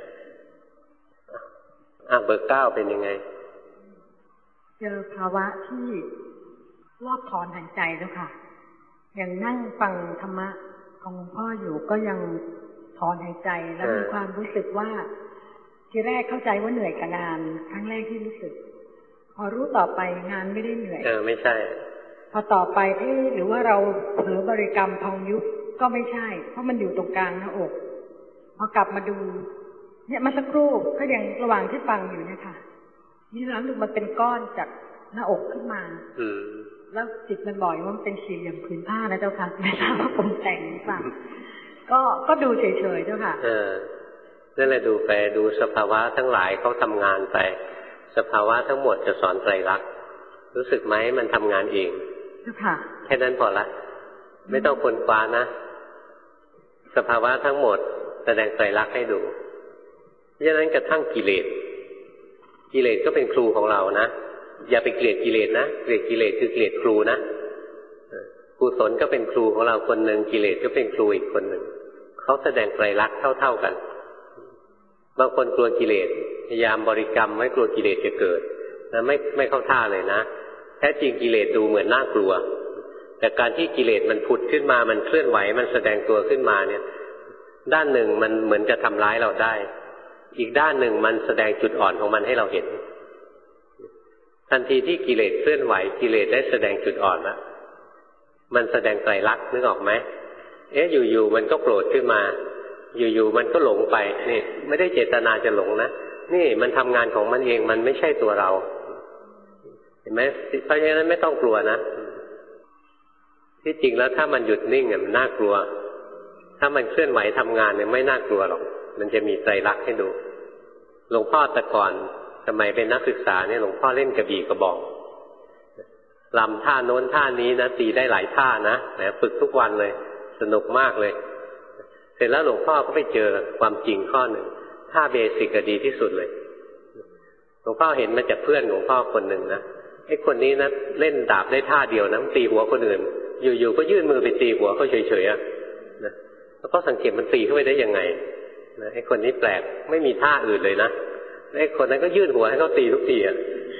A: เบอร์ 9เป็นยังไง
B: เจอภาวะที่รอบถอนหายใจแล้วค่ะยังนั่งฟังธรรมะของหลวงพ่ออยู่ก็ยังถอนหายใจแล้วมีความรู้สึกว่าทีแรกเข้าใจว่าเหนื่อยกับงานครั้งแรกที่รู้สึกพอรู้ต่อไปงานไม่ได้เหนื่อย
A: ไม่ใช่
B: พอต่อไปหรือว่าเราเผลอบริกรรมพองยุบก็ไม่ใช่เพราะมันอยู่ตรงกลางหน้าอกพอกลับมาดูเนี่ยมาสักครู่ก็ยังระหว่างที่ฟังอยู่เนี่ยค่ะนี่แล้วมันเป็นก้อนจากหน้าอกขึ้นมาแล้วจิตมันบอกว่ามันเป็นสี่เหลี่ยมผืนผ้านะเจ้าค่ะไม่ทราบว่าผมแต่งหรือเปล่าก็ดูเฉยๆเจ้าค่ะ
A: นั่นแหละดูไปดูสภาวะทั้งหลายเขาทำงานไปสภาวะทั้งหมดจะสอนไตรลักษณ์รู้สึกไหมมันทำงานเองแค่นั้นพอละไม่ต้องค้นคว้านะสภาวะทั้งหมดแสดงไตรลักษณ์ให้ดูเพราะฉะนั้นกระทั่งกิเลสก็เป็นครูของเรานะอย่าไปเกลียดกิเลสนะเกลียดกิเลสคือเกลียดครูนะกุศลก็เป็นครูของเราคนหนึ่งกิเลสก็เป็นครูอีกคนหนึ่งเขาแสดงไตรลักษณ์เท่าๆกันบางคนกลัวกิเลสพยายามบริกรรมไม่กลัวกิเลสจะเกิดแต่ไม่เข้าท่าเลยนะแท้จริงกิเลสดูเหมือนน่ากลัวแต่การที่กิเลสมันผุดขึ้นมามันเคลื่อนไหวมันแสดงตัวขึ้นมาเนี่ยด้านหนึ่งมันเหมือนจะทำร้ายเราได้อีกด้านหนึ่งมันแสดงจุดอ่อนของมันให้เราเห็นทันทีที่กิเลสเคลื่อนไหวกิเลสได้แสดงจุดอ่อนแล้วมันแสดงไตรลักษณ์นึกออกไหมอยู่ๆมันก็โกรธขึ้นมาอยู่ๆมันก็หลงไปนี่ไม่ได้เจตนาจะหลงนะนี่มันทำงานของมันเองมันไม่ใช่ตัวเราเห็นไหมเพราะฉะนั้นไม่ต้องกลัวนะที่จริงแล้วถ้ามันหยุดนิ่งมันน่ากลัวถ้ามันเคลื่อนไหวทำงานเนี่ยไม่น่ากลัวหรอกมันจะมีไตรลักษณ์ให้ดูหลวงพ่อแต่ก่อนสมัยเป็นนักศึกษาเนี่ยหลวงพ่อเล่นกระบี่กระบอกลำท่าโน้นท่านี้นะตีได้หลายท่านะฝึกทุกวันเลยสนุกมากเลยเสร็จแล้วหลวงพ่อก็ไปเจอความจริงข้อหนึ่งท่าเบสิกดีที่สุดเลยหลวงพ่อเห็นมาจากเพื่อนหลวงพ่อคนหนึ่งนะไอ้คนนี้นะเล่นดาบได้ท่าเดียวนะตีหัวคนอื่นอยู่ๆก็ยื่นมือไปตีหัวเขาเฉยๆนะแล้วก็สังเกตมันตีเข้าไปได้ยังไงนะไอ้คนนี้แปลกไม่มีท่าอื่นเลยนะไอ้คนนั้นก็ยื่นหัวให้เขาตีทุกทีนะ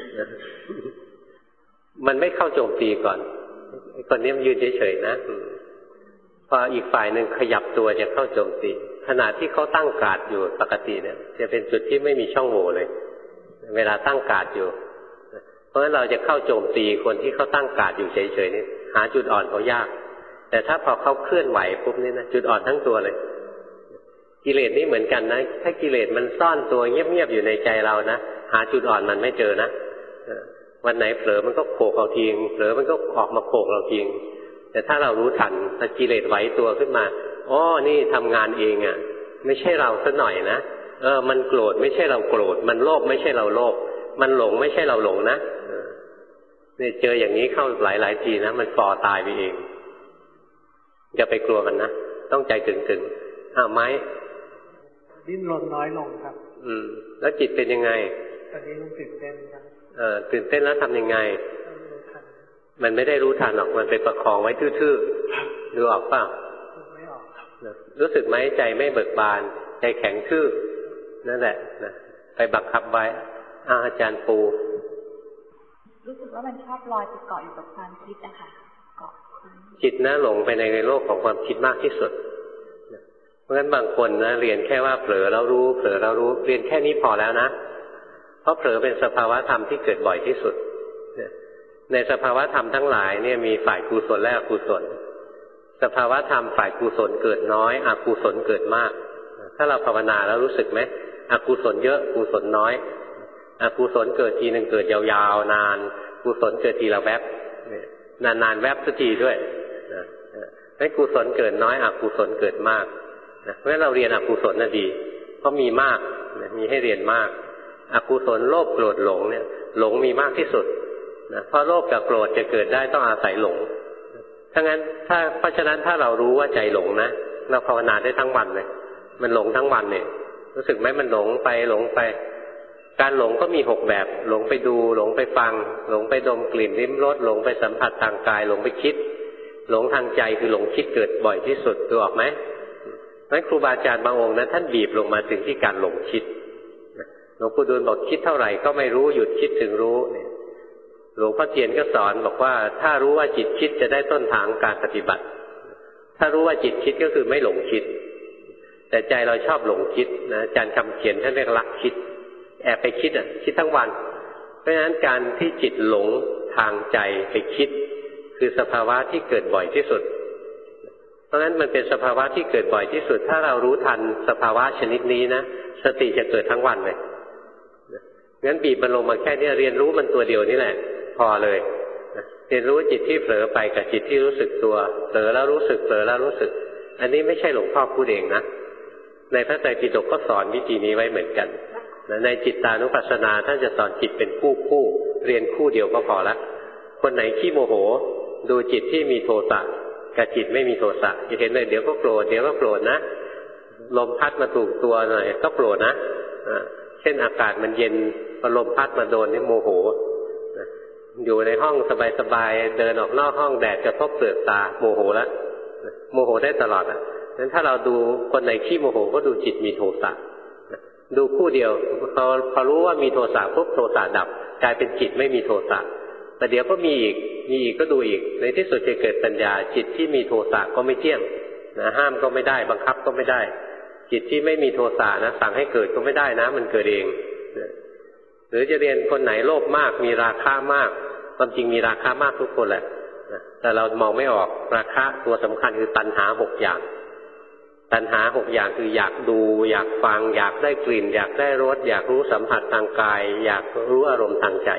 A: มันไม่เข้าโจมตีก่อนไอ้คนนี้มันยืนเฉยๆนะพออีกฝ่ายหนึ่งขยับตัวจะเข้าโจมตีขณะที่เขาตั้งการ์ดอยู่ปกติเนี่ยจะเป็นจุดที่ไม่มีช่องโหว่เลยเวลาตั้งการ์ดอยู่เพราะฉะนั้นเราจะเข้าโจมตีคนที่เขาตั้งการ์ดอยู่เฉยๆนี่หาจุดอ่อนเขายากแต่ถ้าพอเขาเคลื่อนไหวปุ๊บนี่นะจุดอ่อนทั้งตัวเลยกิเลสนี่เหมือนกันนะถ้ากิเลสมันซ่อนตัวเงียบๆอยู่ในใจเรานะหาจุดอ่อนมันไม่เจอนะวันไหนเผลอมันก็โขกเราทิ้งเผลอมันก็ออกมาโขกเราทิ้งแต่ถ้าเรารู้ทันถ้ากิเลสไหวตัวขึ้นมาอ๋อนี่ทำงานเองอ่ะไม่ใช่เราซะหน่อยนะมันโกรธไม่ใช่เราโกรธมันโลภไม่ใช่เราโลภมันหลงไม่ใช่เราหลงนะเนี่ยเจออย่างนี้เข้าหลายๆทีนะมันฟอตายไปเองอย่าไปกลัวมันนะต้องใจถึงไม้
C: ดิ้นรนน้อยลงครับ
A: แล้วจิตเป็นยังไง
C: ตอนนี้รู้ตื่นเต้นครับ
A: ตื่นเต้นแล้วทำยังไงมันไม่ได้รู้ทันหรอกมันไปประคองไว้ทื่อๆดูออกเปล่า
C: ไม่ออก
A: รู้สึกไหมใจไม่เบิกบานใจแข็งทื่อนั่นแหละนะไปบังคับไว้อาจารย์ปู
D: รู้สึกว่ามันชอบลอยไปเกาะอยู่กับความคิดอะค่ะเกาะ
A: จิตนะหลงไปในโลกของความคิดมากที่สุดเพราะฉะนั้นบางคนนะเรียนแค่ว่าเผลอแล้วรู้เผลอแล้วรู้เรียนแค่นี้พอแล้วนะเพราะเผลอเป็นสภาวะธรรมที่เกิดบ่อยที่สุดในสภาวะธรรมทั้งหลายเนี่ยมีฝ่ายกุศลและอกุศลสภาวะธรรมฝ่ายกุศลเกิดน้อยอกุศลเกิดมากถ้าเราภาวนาแล้วรู้สึกไหมอกุศลเยอะกุศลน้อยอกุศลเกิดทีหนึ่งเกิดยาวๆนานกุศลเกิดทีละแวบนานๆแวบสักทีด้วยให้กุศลเกิดน้อยอกุศลเกิดมากเพราะฉะนั้นเราเรียนอกุศลน่ะดีเพราะมีมากมีให้เรียนมากอกุศลโลภโกรธหลงเนี่ยหลงมีมากที่สุดเพราะโลภกับโกรธจะเกิดได้ต้องอาศัยหลงเพราะฉะนั้นถ้าเรารู้ว่าใจหลงนะเราภาวนาได้ทั้งวันเลยมันหลงทั้งวันเนี่ยรู้สึกไหมมันหลงไปการหลงก็มี6แบบหลงไปดูหลงไปฟังหลงไปดมกลิ่นลิ้มรสหลงไปสัมผัสทางกายหลงไปคิดหลงทางใจคือหลงคิดเกิดบ่อยที่สุดดูออกไหมงั้นครูบาอาจารย์บางองค์นะท่านบีบลงมาถึงที่การหลงคิดหลวงปู่ดูลบอกคิดเท่าไหร่ก็ไม่รู้หยุดคิดถึงรู้เนี่ยหลวงพ่อเทียนก็สอนบอกว่าถ้ารู้ว่าจิตคิดจะได้ต้นทางการปฏิบัติถ้ารู้ว่าจิตคิดก็คือไม่หลงคิดแต่ใจเราชอบหลงคิดนะอาจารย์คำเขียนท่านเรียกลักคิดแอบไปคิดคิดทั้งวันเพราะฉะนั้นการที่จิตหลงทางใจไปคิดคือสภาวะที่เกิดบ่อยที่สุดเพราะฉะนั้นมันเป็นสภาวะที่เกิดบ่อยที่สุดถ้าเรารู้ทันสภาวะชนิดนี้นะสติจะเกิดทั้งวันเลยงั้นบีบมันลงมาแค่นี้เรียนรู้มันตัวเดียวนี่แหละพอเลยเรียนรู้จิตที่เผลอไปกับจิตที่รู้สึกตัวเผลอแล้วรู้สึกเผลอแล้วรู้สึกอันนี้ไม่ใช่หลวงพ่อพูดเองนะในพระไตรปิฎกก็สอนวิธีนี้ไว้เหมือนกันในจิตตานุปัสสนาท่านจะสอนจิตเป็นคู่เรียนคู่เดียวก็พอละคนไหนขี้โมโหดูจิตที่มีโทสะกับจิตไม่มีโทสะจะเห็นเลยเดี๋ยวก็โกรธเดี๋ยวก็โกรธนะลมพัดมาถูกตัวหน่อยก็โกรธนะเช่นอากาศมันเย็นพอลมพัดมาโดนนี่โมโหอยู่ในห้องสบายๆเดินออกนอกห้องแดดกระทบเปลือกตาโมโหแล้วโมโหได้ตลอดงั้นถ้าเราดูคนไหนขี้โมโหก็ดูจิตมีโทสะดูคู่เดียวพอรู้ว่ามีโทสะปุ๊บโทสะดับกลายเป็นจิตไม่มีโทสะแต่เดี๋ยวก็มีอีกก็ดูอีกในที่สุดจะเกิดปัญญาจิตที่มีโทสะก็ไม่เที่ยงนะห้ามก็ไม่ได้บังคับก็ไม่ได้จิตที่ไม่มีโทสะนะสั่งให้เกิดก็ไม่ได้นะมันเกิดเองหรือจะเรียนคนไหนโลภมากมีราคะมากความจริงมีราคะมากทุกคนแหละแต่เรามองไม่ออกราคะตัวสำคัญคือตัณหา6อย่างตัณหา6อย่างคืออยากดูอยากฟังอยากได้กลิ่นอยากได้รสอยากรู้สัมผัสทางกายอยากรู้อารมณ์ทางใจ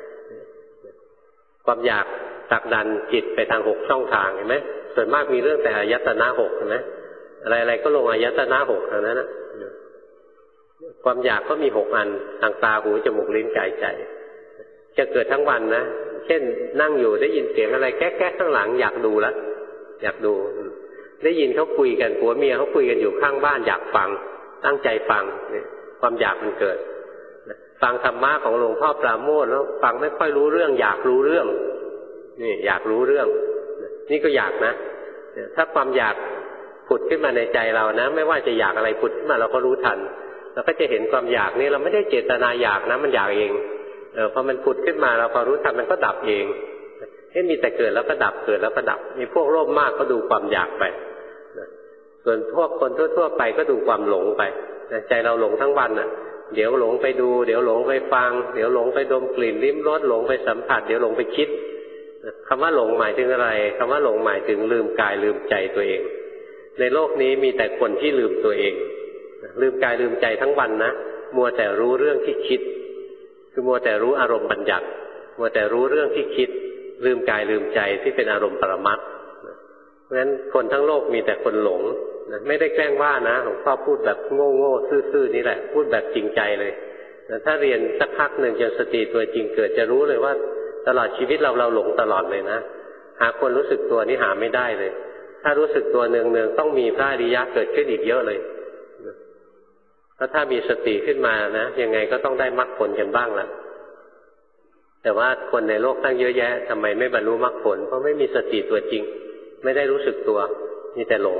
A: ความอยากตักดันจิตไปทาง6ช่องทางเห็นไหมส่วนมากมีเรื่องแต่อายตนะ6เห็นไหมอะไรๆก็ลงอายตนะ6ทางนั้นนะความอยากก็มี6อันทางตาหูจมูกลิ้นกายใจจะเกิดทั้งวันนะเช่นนั่งอยู่ได้ยินเสียงอะไรแก๊กๆข้างหลังอยากดูแล้วอยากดูได้ยินเขาคุยกันผัวเมียเขาคุยกันอยู่ข้างบ้านอยากฟังตั้งใจฟังเนี่ยความอยากมันเกิดฟังธรรมะของหลวงพ่อปราโมทย์แล้วฟังไม่ค่อยรู้เรื่องอยากรู้เรื่องนี่อยากรู้เรื่องนี่ก็อยากนะถ้าความอยากผุดขึ้นมาในใจเรานะไม่ว่าจะอยากอะไรผุดขึ้นมาเราก็รู้ทันเราก็จะเห็นความอยากนี่เราไม่ได้เจตนาอยากนะมันอยากเองพอมันผุดขึ้นมาเราพอรู้ทันมันก็ดับเองมีแต่เกิดแล้วก็ดับเกิดแล้วก็ดับมีพวกโลภมากก็ดูความอยากไปส่วนพวกคนทั่วๆไปก็ดูความหลงไปใจเราหลงทั้งวันน่ะเดี๋ยวหลงไปดูเดี๋ยวหลงไปฟังเดี๋ยวหลงไปดมกลิ่นลิ้มรสหลงไปสัมผัสเดี๋ยวหลงไปคิดคำว่าหลงหมายถึงอะไรคำว่าหลงหมายถึงลืมกายลืมใจตัวเองในโลกนี้มีแต่คนที่ลืมตัวเองลืมกายลืมใจทั้งวันนะมัวแต่รู้เรื่องที่คิดคือมัวแต่รู้อารมณ์บัญญัติมัวแต่รู้เรื่องที่คิดลืมกายลืมใจที่เป็นอารมณ์ปรมัตถ์เพราะฉะนั้นคนทั้งโลกมีแต่คนหลงไม่ได้แกล้งว่านะหลวงพ่อพูดแบบโง่ๆซื่อๆนี่แหละพูดแบบจริงใจเลยถ้าเรียนสักพักหนึ่งจนสติตัวจริงเกิดจะรู้เลยว่าตลอดชีวิตเราหลงตลอดเลยนะหาคนรู้สึกตัวนี่หาไม่ได้เลยถ้ารู้สึกตัวเนืองๆต้องมีพระอริยะเกิดขึ้นอีกเยอะเลยเพราะถ้ามีสติขึ้นมานะยังไงก็ต้องได้มรรคผลกันบ้างล่ะแต่ว่าคนในโลกตั้งเยอะแยะทำไมไม่บรรลุมรรคผลเพราะไม่มีสติตัวจริงไม่ได้รู้สึกตัวมีแต่หลง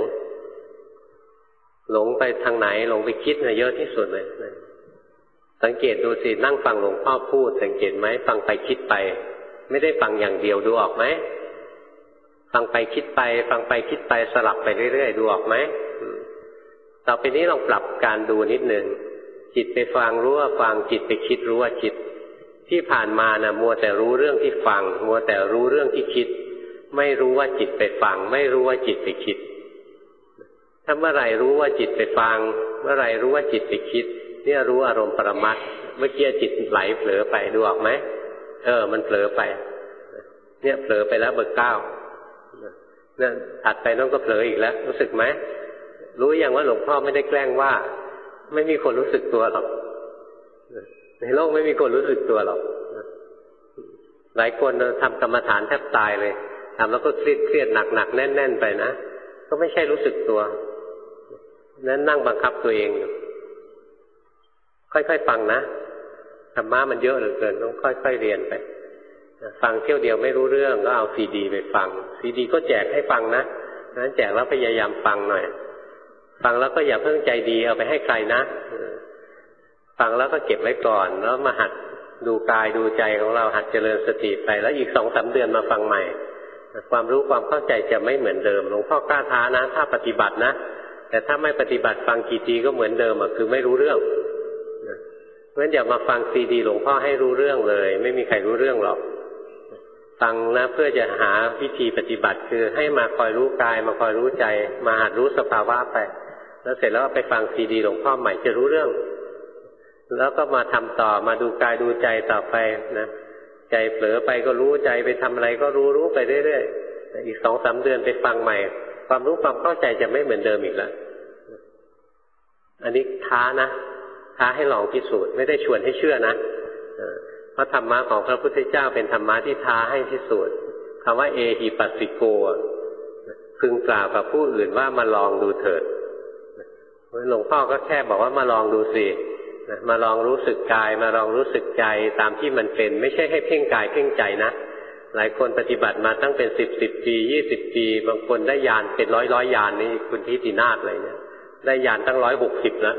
A: ไปทางไหนหลงไปคิดเยอะที่สุดเลยสังเกตดูสินั่งฟังหลวงพ่อพูดสังเกตไหมฟังไปคิดไปไม่ได้ฟังอย่างเดียวดูออกไหมฟังไปคิดไปฟังไปคิดไปสลับไปเรื่อยๆดูออกไหมต่อไปนี้ลองปรับการดูนิดนึงจิตไปฟังรู้ว่าฟังจิตไปคิดรู้ว่าคิดที่ผ่านมานะมัวแต่รู้เรื่องที่ฟังมัวแต่รู้เรื่องที่คิดไม่รู้ว่าจิตไปฟังไม่รู้ว่าจิตไปคิดถ้าเมื่อไหร่รู้ว่าจิตไปฟังเมื่อไหร่รู้ว่าจิตไปคิดเนี่ยรู้อารมณ์ปรมัตถ์เมื่อกี้จิตไหลเผลอไปดูออกไหมมันเผลอไปเนี่ยเผลอไปแล้วเบอร์ 9เนี่ยถัดไปน้องก็เผลออีกแล้วรู้สึกไหมรู้อย่างว่าหลวงพ่อไม่ได้แกล้งว่าไม่มีคนรู้สึกตัวหรอกในโลกไม่มีคนรู้สึกตัวหรอกหลายคนทำกรรมฐานแทบตายเลยทำแล้วก็เครียดหนักแน่นไปนะก็ไม่ใช่รู้สึกตัวนั้นนั่งบังคับตัวเองอยู่ค่อยๆฟังนะธรรมะมันเยอะเหลือเกินต้องค่อยๆเรียนไปฟังเที่ยวเดียวไม่รู้เรื่องก็เอาซีดีไปฟังซีดีก็แจกให้ฟังนะนั้นแจกแล้วพยายามฟังหน่อยฟังแล้วก็อย่าเพิ่งใจดีเอาไปให้ใครนะฟังแล้วก็เก็บไว้ก่อนแล้วมาหัดดูกายดูใจของเราหัดเจริญสติไปแล้วอีก 2-3 เดือนมาฟังใหม่ความรู้ความเข้าใจจะไม่เหมือนเดิมหลวงพ่อกล้าท้านะถ้าปฏิบัตินะแต่ถ้าไม่ปฏิบัติฟังกี่ทีก็เหมือนเดิมคือไม่รู้เรื่องเพราะฉะนั้นอย่ามาฟังซีดีหลวงพ่อให้รู้เรื่องเลยไม่มีใครรู้เรื่องหรอกฟังนะเพื่อจะหาวิธีปฏิบัติคือให้มาคอยรู้กายมาคอยรู้ใจมาหัดรู้สภาวะไปแล้วเสร็จแล้วไปฟังซีดีหลวงพ่อใหม่จะรู้เรื่องแล้วก็มาทำต่อมาดูกายดูใจต่อไปนะใจเผลอไปก็รู้ใจไปทำอะไรก็รู้ไปเรื่อยๆอีก 2-3 เดือนไปฟังใหม่ความรู้ความเข้าใจจะไม่เหมือนเดิมอีกแล้วอันนี้ท้านะท้าให้ลองพิสูจน์ไม่ได้ชวนให้เชื่อนะเพราะธรรมะของพระพุทธเจ้าเป็นธรรมะที่ท้าให้พิสูจน์คำว่าเอหิปัสสิโกพึงกล่าวกับผู้อื่นว่ามาลองดูเถิดหลวงพ่อก็แค่บอกว่ามาลองดูสิมาลองรู้สึกกายมาลองรู้สึกใจตามที่มันเป็นไม่ใช่ให้เพ่งกายเพ่งใจนะหลายคนปฏิบัติมาตั้งเป็น10 ปี20 ปีบางคนได้ญาณเป็นร้อยญาณนี่คุณทิตินาถอะไรเนี่ยได้ญาณตั้ง160แล้ว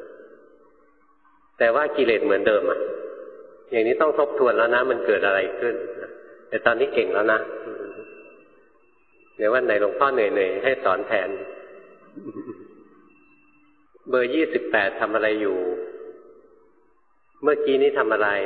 A: แต่ว่ากิเลสเหมือนเดิมอย่างนี้ต้องทบทวนแล้วนะมันเกิดอะไรขึ้นแต่ตอนนี้เก่งแล้วนะเดี๋ยววันไหนหลวงพ่อเหนื่อยๆให้สอนแทนเบอร์28ทำอะไรอยู่เมื่อกี้นี้ทำอะไร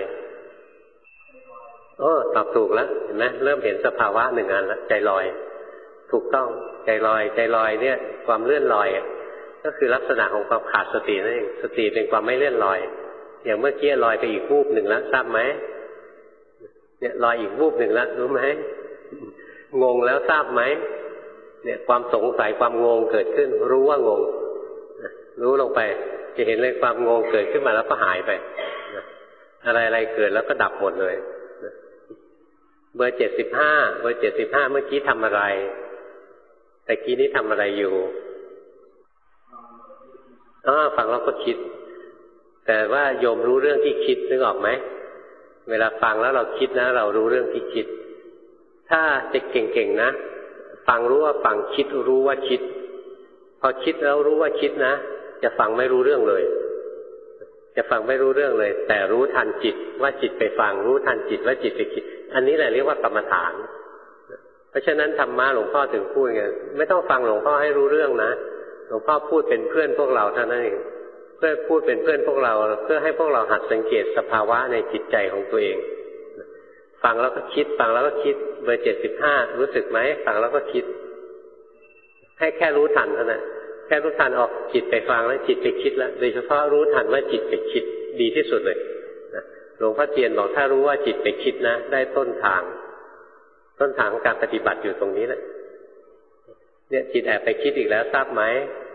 A: ตอบถูกแล้วเห็นไหมเริ่มเห็นสภาวะ1 อันแล้วใจลอยถูกต้องใจลอยเนี่ยความเลื่อนลอยก็คือลักษณะของความขาดสตินั่นเองสติเป็นความไม่เลื่อนลอยอย่างเมื่อกี้ลอยไปอีกวูบหนึ่งแล้วทราบไหมเนี่ยลอยอีกวูบหนึ่งแล้วรู้ไหมงงแล้วทราบไหมเนี่ยความสงสัยความงงเกิดขึ้นรู้ว่างงรู้ลงไปจะเห็นเลยความงงเกิดขึ้นมาแล้วก็หายไปอะไรเกิดแล้วก็ดับหมดเลยเบอร์75เมื่อกี้ทำอะไรแต่กี้นี้ทำอะไรอยู่ฟังแล้วก็คิดแต่ว่าโยมรู้เรื่องที่คิดนึกออกไหมเวลาฟังแล้วเราคิดนะเรารู้เรื่องที่คิดถ้าจะเก่งๆนะฟังรู้ว่าฟังคิดรู้ว่าคิดพอคิดแล้วรู้ว่าคิดนะจะฟังไม่รู้เรื่องเลยจะฟังไม่รู้เรื่องเลยแต่รู้ทันจิตว่าจิตไปฟังรู้ทันจิตว่าจิตไปคิดอันนี้แหละเรียกว่ากรรมฐานเพราะฉะนั้นธรรมะหลวงพ่อถึงพูดไงไม่ต้องฟังหลวงพ่อให้รู้เรื่องนะหลวงพ่อพูดเป็นเพื่อนพวกเราเท่านั้นเองเพื่อพูดเป็นเพื่อนพวกเราเพื่อให้พวกเราหัดสังเกตสภาวะในจิตใจของตัวเองฟังแล้วก็คิดฟังแล้วก็คิดเบอร์75รู้สึกไหมฟังแล้วก็คิดให้แค่รู้ทันเท่านั้นแค่รู้ทันออกจิตไปฟังแล้วจิตไปคิดแล้วโดยเฉพาะรู้ทันว่าจิตไปคิดดีที่สุดเลยหลวงพ่อเทียนบอกถ้ารู้ว่าจิตไปคิดนะได้ต้นทางของการปฏิบัติอยู่ตรงนี้แหละเนี่ยจิตแอบไปคิดอีกแล้วทราบไหม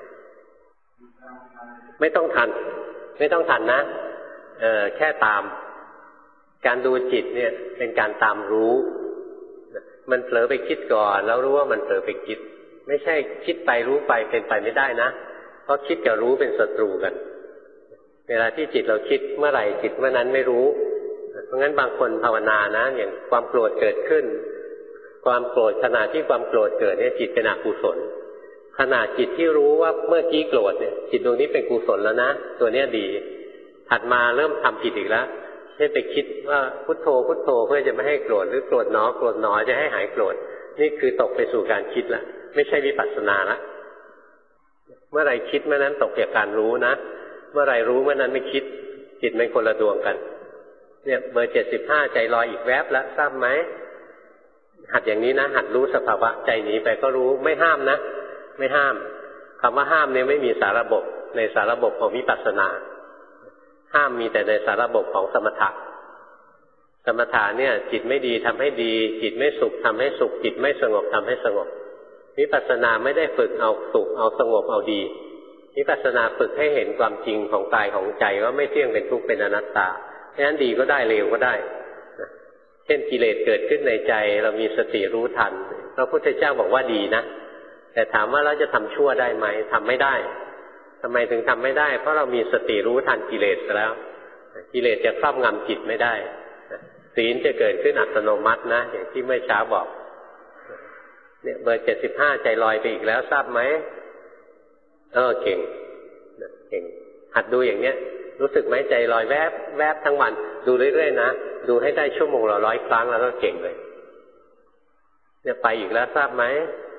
A: ไม่ต้องทันนะแค่ตามการดูจิตเนี่ยเป็นการตามรู้มันเผลอไปคิดก่อนแล้วรู้ว่ามันเผลอไปคิดไม่ใช่คิดไปรู้ไปเป็นไปไม่ได้นะเพราะคิดกับรู้เป็นศัตรูกันเวลาที่จิตเราคิดเมื่อไหร่จิตเมื่อนั้นไม่รู้เพราะงั้นบางคนภาวนานะอย่างความโกรธเกิดขึ้นความโกรธขณะที่ความโกรธเกิดเนี่ยจิตเป็นอกุศลขณะจิตที่รู้ว่าเมื่อกี้โกรธเนี่ยจิตดวงนี้เป็นกุศลแล้วนะตัวเนี้ยดีถัดมาเริ่มทำผิดอีกแล้วให้ไปคิดว่าพุทโธพุทโธเพื่อจะไม่ให้โกรธหรือโกรธหนอจะให้หายโกรธนี่คือตกไปสู่การคิดละไม่ใช่วิปัสสนาละเมื่อไรคิดเมื่อนั้นตกจากการรู้นะเมื่อไรรู้เมื่อนั้นไม่คิดจิตมันคนละดวงกันเนี่ยเบอร์75ใจลอยอีกแวบแล้วทราบไหมหัดอย่างนี้นะหัดรู้สภาวะใจหนีไปก็รู้ไม่ห้ามนะไม่ห้ามคำว่าห้ามเนี่ยไม่มีสาระบบในสาระบบของวิปัสสนาห้ามมีแต่ในสาระบบของสมถะสมถะเนี่ยจิตไม่ดีทำให้ดีจิตไม่สุขทำให้สุขจิตไม่สงบทำให้สงบวิปัสสนาไม่ได้ฝึกเอาสุขเอาสงบเอาดีวิปัสสนาฝึกให้เห็นความจริงของกายของใจว่าไม่เที่ยงเป็นทุกข์เป็นอนัตตาเพราะฉะนั้นดีก็ได้เลวก็ได้เช่นกิเลสเกิดขึ้นในใจเรามีสติรู้ทันพระพุทธเจ้าบอกว่าดีนะแต่ถามว่าเราจะทำชั่วได้ไหมทำไม่ได้ทำไมถึงทำไม่ได้เพราะเรามีสติรู้ทันกิเลสแล้วกิเลสจะครอบงำจิตไม่ได้ศีลจะเกิดขึ้นอัตโนมัตินะอย่างที่เมื่อเช้าบอกเนี่ยเบอร์75ใจลอยไปอีกแล้วทราบไหมเก่งหัดดูอย่างเนี้ยรู้สึกไหมใจลอยแวบทั้งวันดูเรื่อยๆนะดูให้ได้ชั่วโมงละ100 ครั้งแล้วก็เก่งเลยเนี่ยไปอีกแล้วทราบไหม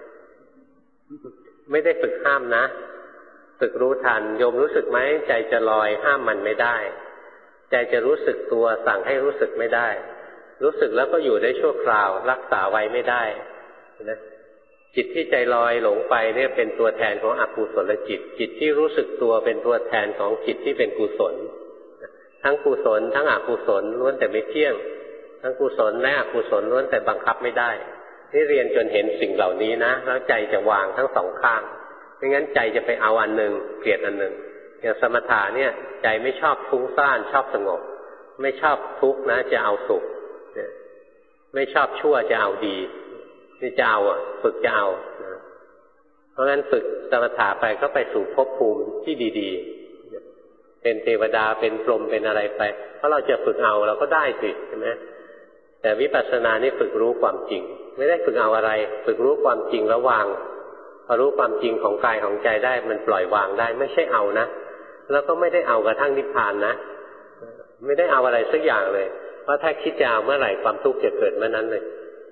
A: ไม่ได้ฝึกห้ามนะฝึกรู้ทันโยมรู้สึกไหมใจจะลอยห้ามมันไม่ได้ใจจะรู้สึกตัวสั่งให้รู้สึกไม่ได้รู้สึกแล้วก็อยู่ได้ชั่วคราวรักษาไว้ไม่ได้นะจิตที่ใจลอยหลงไปเนี่ยเป็นตัวแทนของอกุศลจิตจิตที่รู้สึกตัวเป็นตัวแทนของจิตที่เป็นกุศลทั้งกุศลทั้งอกุศลล้วนแต่ไม่เที่ยงทั้งกุศลและอกุศลล้วนแต่บังคับไม่ได้นี่เรียนจนเห็นสิ่งเหล่านี้นะแล้วใจจะวางทั้งสองข้างไม่งั้นใจจะไปเอาอันหนึ่งเกลียดอันหนึ่งอย่างสมถะเนี่ยใจไม่ชอบฟุ้งซ่านชอบสงบไม่ชอบทุกข์นะจะเอาสุขไม่ชอบชั่วจะเอาดีนี่จะเอาฝึกจะเอาเพราะงั้นฝึกสมถะไปก็ไปสู่ภพภูมิที่ดีๆเป็นเทวดาเป็นพรหมเป็นอะไรไปเพราะเราจะฝึกเอาเราก็ได้สิใช่ไหมแต่วิปัสสนานี่ฝึกรู้ความจริงไม่ได้ฝึกเอาอะไรฝึกรู้ความจริงแล้ววางพอรู้ความจริงของกายของใจได้มันปล่อยวางได้ไม่ใช่เอานะแล้วก็ไม่ได้เอากระทั่งนิพพานนะไม่ได้เอาอะไรสักอย่างเลยเพราะถ้าคิดจะเอาเมื่อไหร่ความทุกข์จะเกิดเมื่อนั้นเลย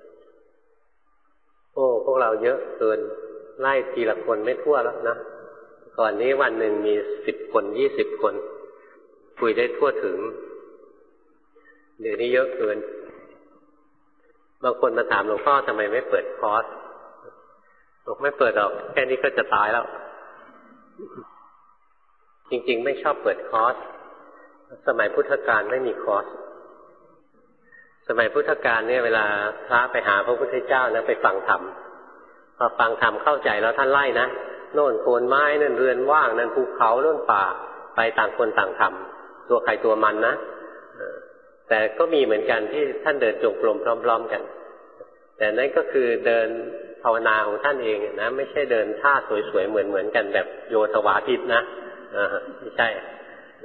A: โอ้พวกเราเยอะเกินไล่ทีละคนไม่ทั่วแล้วนะก่อนนี้วันหนึ่งมี10 คน20 คนคุยได้ทั่วถึงเดี๋ยวนี้เยอะเกินบางคนมาถามหลวงพ่อทำไมไม่เปิดคอร์สบอกไม่เปิดหรอกแค่นี้ก็จะตายแล้วจริงๆไม่ชอบเปิดคอร์สสมัยพุทธกาลไม่มีคอร์สสมัยพุทธกาลเนี่ยเวลาพระไปหาพระพุทธเจ้านะไปฟังธรรมพอฟังธรรมเข้าใจแล้วท่านไล่นะโน่นโคนไม้นั่นเรือนว่างนั่นภูเขาโน่นป่าไปต่างคนต่างทำตัวใครตัวมันนะแต่ก็มีเหมือนกันที่ท่านเดินจงกรมพร้อมๆกันแต่นั่นก็คือเดินภาวนาของท่านเองนะไม่ใช่เดินท่าสวยๆเหมือนกันแบบโยธวาทิตนะไม่ใช่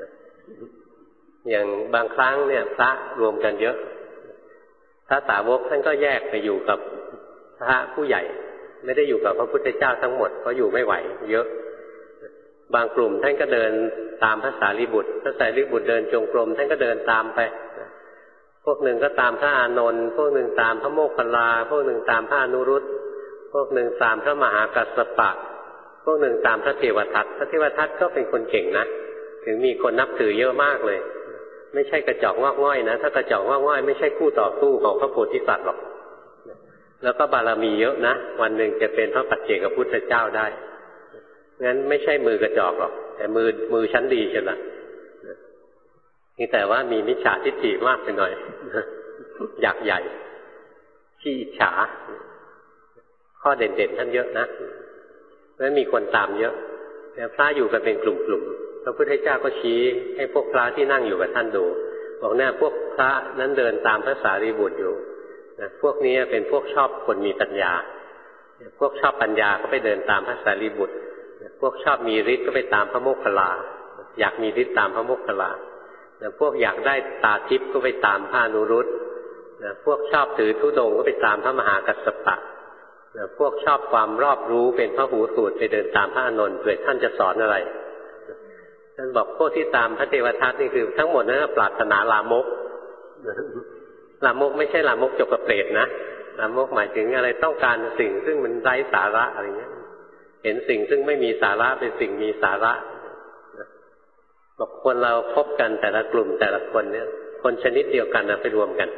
A: อย่างบางครั้งเนี่ยพระรวมกันเยอะพระสาวกท่านก็แยกไปอยู่กับพระผู้ใหญ่ไม่ได้อยู่กับพระพุทธเจ้าทั้งหมดเพราะอยู่ไม่ไหวเยอะบางกลุ่มท่านก็เดินตามพระสารีบุตรพระสารีบุตรเดินจงกรมท่านก็เดินตามไปพวกหนึ่งก็ตามพระอานนท์พวกหนึ่งตามพระโมคคัลลาพวกหนึ่งตามพระอนุรุตพวกหนึ่งตามพระมหากัสสปะพวกหนึ่งตามพระเทวทัตพระเทวทัตก็เป็นคนเก่งนะถึงมีคนนับถือเยอะมากเลยไม่ใช่กระจอกงอกง่อยนะถ้ากระจอกงอกง่อยไม่ใช่คู่ต่อสู้ของพระโพธิสัตว์หรอกแล้วก็บารมีเยอะนะวันหนึ่งจะเป็นพระปัจเจกพุทธเจ้าได้งั้นไม่ใช่มือกระจอกหรอกแต่มือชั้นดีเชียวละนี่แต่ว่ามีมิจฉาทิฏฐิมากไปหน่อยอยากใหญ่ขี้อิจฉาข้อเด่นๆท่านเยอะนะเพราะฉะนั้นมีคนตามเยอะแต่พระอยู่กันเป็นกลุ่มๆพระพุทธเจ้าก็ชี้ให้พวกพระที่นั่งอยู่กับท่านดูบอกเนี่ยพวกพระนั้นเดินตามพระสารีบุตรอยู่นะพวกนี้เป็นพวกชอบคนมีปัญญาพวกชอบปัญญาก็ไปเดินตามพระสารีบุตรพวกชอบมีฤทธิ์ก็ไปตามพระโมคคัลลาอยากมีฤทธิ์ตามพระโมคคัลลาพวกอยากได้ตาทิพย์ก็ไปตามพระอนุรุตพวกชอบถือธุดงค์ก็ไปตามพระมหากัสสปะพวกชอบความรอบรู้เป็นพระหูสูตรไปเดินตามพระอานนท์เผื่อท่านจะสอนอะไรท่านบอกพวกที่ตามพระเทวทัตนี่คือทั้งหมดนั้นปรารถนาลามกลามกไม่ใช่ลามกจกกระเปรตนะลามกหมายถึงอะไรต้องการสิ่งซึ่งมันไร้สาระอะไรเงี้ยเห็นสิ่งซึ่งไม่มีสาระเป็นสิ่งมีสาระบอกคนเราพบกันแต่ละกลุ่มแต่ละคนเนี่ยคนชนิดเดียวกันนะไปรวมกัน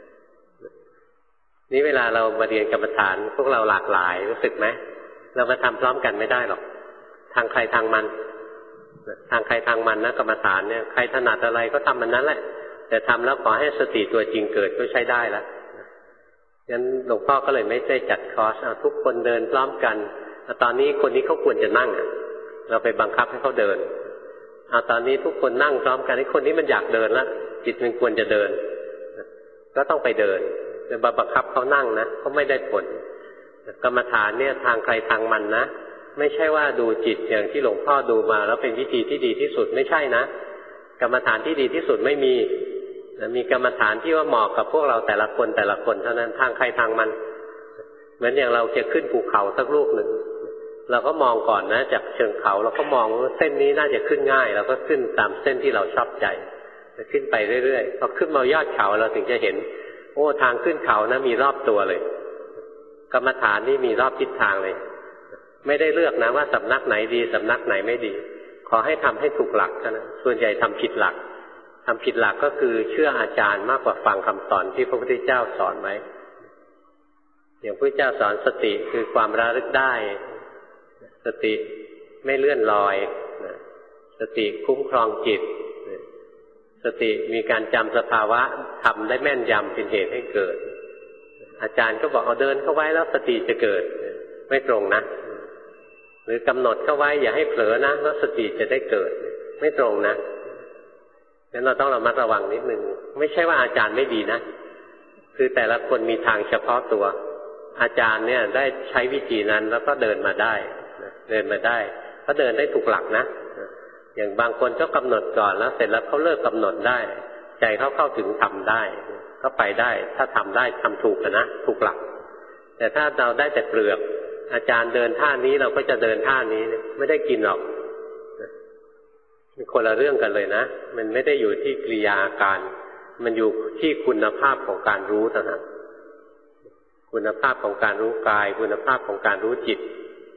A: นี่เวลาเรามาเรียนกรรมฐานพวกเราหลากหลายรู้สึกไหมเรามาทำพร้อมกันไม่ได้หรอกทางใครทางมันทางใครทางมันนะกรรมฐานเนี่ยใครถนัดอะไรก็ทำมันนั้นแหละแต่ทำแล้วขอให้สติตัวจริงเกิดก็ใช้ได้แล้วงั้นหลวงพ่อก็เลยไม่ได้จัดคอร์สทุกคนเดินพร้อมกันตอนนี้คนนี้เขาควรจะนั่งเราไปบังคับให้เขาเดินตอนนี้ทุกคนนั่งพร้อมกันไอ้คนนี้มันอยากเดินแล้วจิตมันควรจะเดินก็ต้องไปเดินจะบังคับเขานั่งนะเขาไม่ได้ผลกรรมฐานเนี่ยทางใครทางมันนะไม่ใช่ว่าดูจิตอย่างที่หลวงพ่อดูมาแล้วเป็นวิธีที่ดีที่สุดไม่ใช่นะกรรมฐานที่ดีที่สุดไม่มีกรรมฐานที่ว่าเหมาะกับพวกเราแต่ละคนเท่านั้นทางใครทางมันเหมือนอย่างเราจะขึ้นภูเขาสักลูกหนึ่งเราก็มองก่อนนะจากเชิงเขาเราก็มองเส้นนี้น่าจะขึ้นง่ายเราก็ขึ้นตามเส้นที่เราชอบใจขึ้นไปเรื่อยๆพอขึ้นมายอดเขาเราถึงจะเห็นโอ้ทางขึ้นเขานะมีรอบตัวเลยกรรมฐานนี่มีรอบทิศทางเลยไม่ได้เลือกนะว่าสำนักไหนดีสำนักไหนไม่ดีขอให้ทำให้ถูกหลักเท่านั้นส่วนใหญ่ทำผิดหลักก็คือเชื่ออาจารย์มากกว่าฟังคำสอนที่พระพุทธเจ้าสอนไว้อย่างพระพุทธเจ้าสอนสติคือความระลึกได้สติไม่เลื่อนลอยสติคุ้มครองจิตสติมีการจำสภาวะทำได้แม่นยำเป็นเหตุให้เกิดอาจารย์ก็บอกเอาเดินเข้าไว้แล้วสติจะเกิดไม่ตรงนะหรือกำหนดเข้าไว้อย่าให้เผลอนะแล้วสติจะได้เกิดไม่ตรงนะงั้นเราต้องระมัดระวังนิดนึงไม่ใช่ว่าอาจารย์ไม่ดีนะคือแต่ละคนมีทางเฉพาะตัวอาจารย์เนี่ยได้ใช้วิธีนั้นแล้วก็เดินมาได้เขาเดินได้ถูกหลักนะอย่างบางคนก็กำหนดก่อนแล้วเสร็จแล้วเขาเลิกกำหนดได้ใจเขาเข้าถึงทำได้ก็ไปได้ถ้าทำได้ทำถูกนะถูกหลักแต่ถ้าเราได้แต่เปลือกอาจารย์เดินท่านี้เราก็จะเดินท่านี้ไม่ได้กินหรอกมันคนละเรื่องกันเลยนะมันไม่ได้อยู่ที่กิริยาอาการมันอยู่ที่คุณภาพของการรู้ต่างหากคุณภาพของการรู้กายคุณภาพของการรู้จิต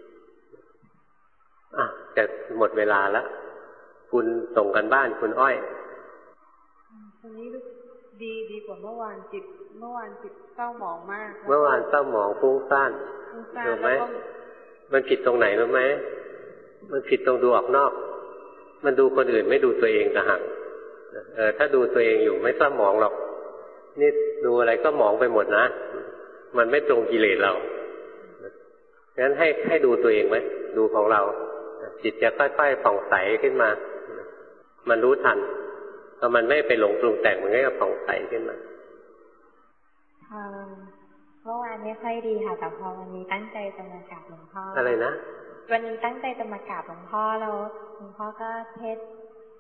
A: แต่หมดเวลาแล้วคุณส่งกันบ้านคุณอ้อย
E: ตอนนี้ดีกว่าเมื่อวานจิตเศร้าหมองมาก
A: เมื่อวานเศร้าหมองฟุ้งซ่านรู้ไหมมันผิดตรงไหนรู้ไหมมันผิดตรงดูออกนอกมันดูคนอื่นไม่ดูตัวเองต่างหากถ้าดูตัวเองอยู่ไม่เศร้าหมองหรอกนี่ดูอะไรก็หมองไปหมดนะมันไม่ตรงกิเลสเรางั้นให้ดูตัวเองไหมดูของเราจิตจะค่อยๆผ่องใสขึ้นมามันรู้ทันพอมันไม่ไปหลงปรุงแต่งมันก็จะผ่องใสขึ้นมา
D: เมื่อวานไม่ค่อยดีค่ะแต่พอวันนี้ตั้งใจจะมากราบหลวงพ่อ
A: อะไรนะ
D: วันนี้ตั้งใจจะมากราบหลวงพ่อแล้วหลวงพ่อก็เทศ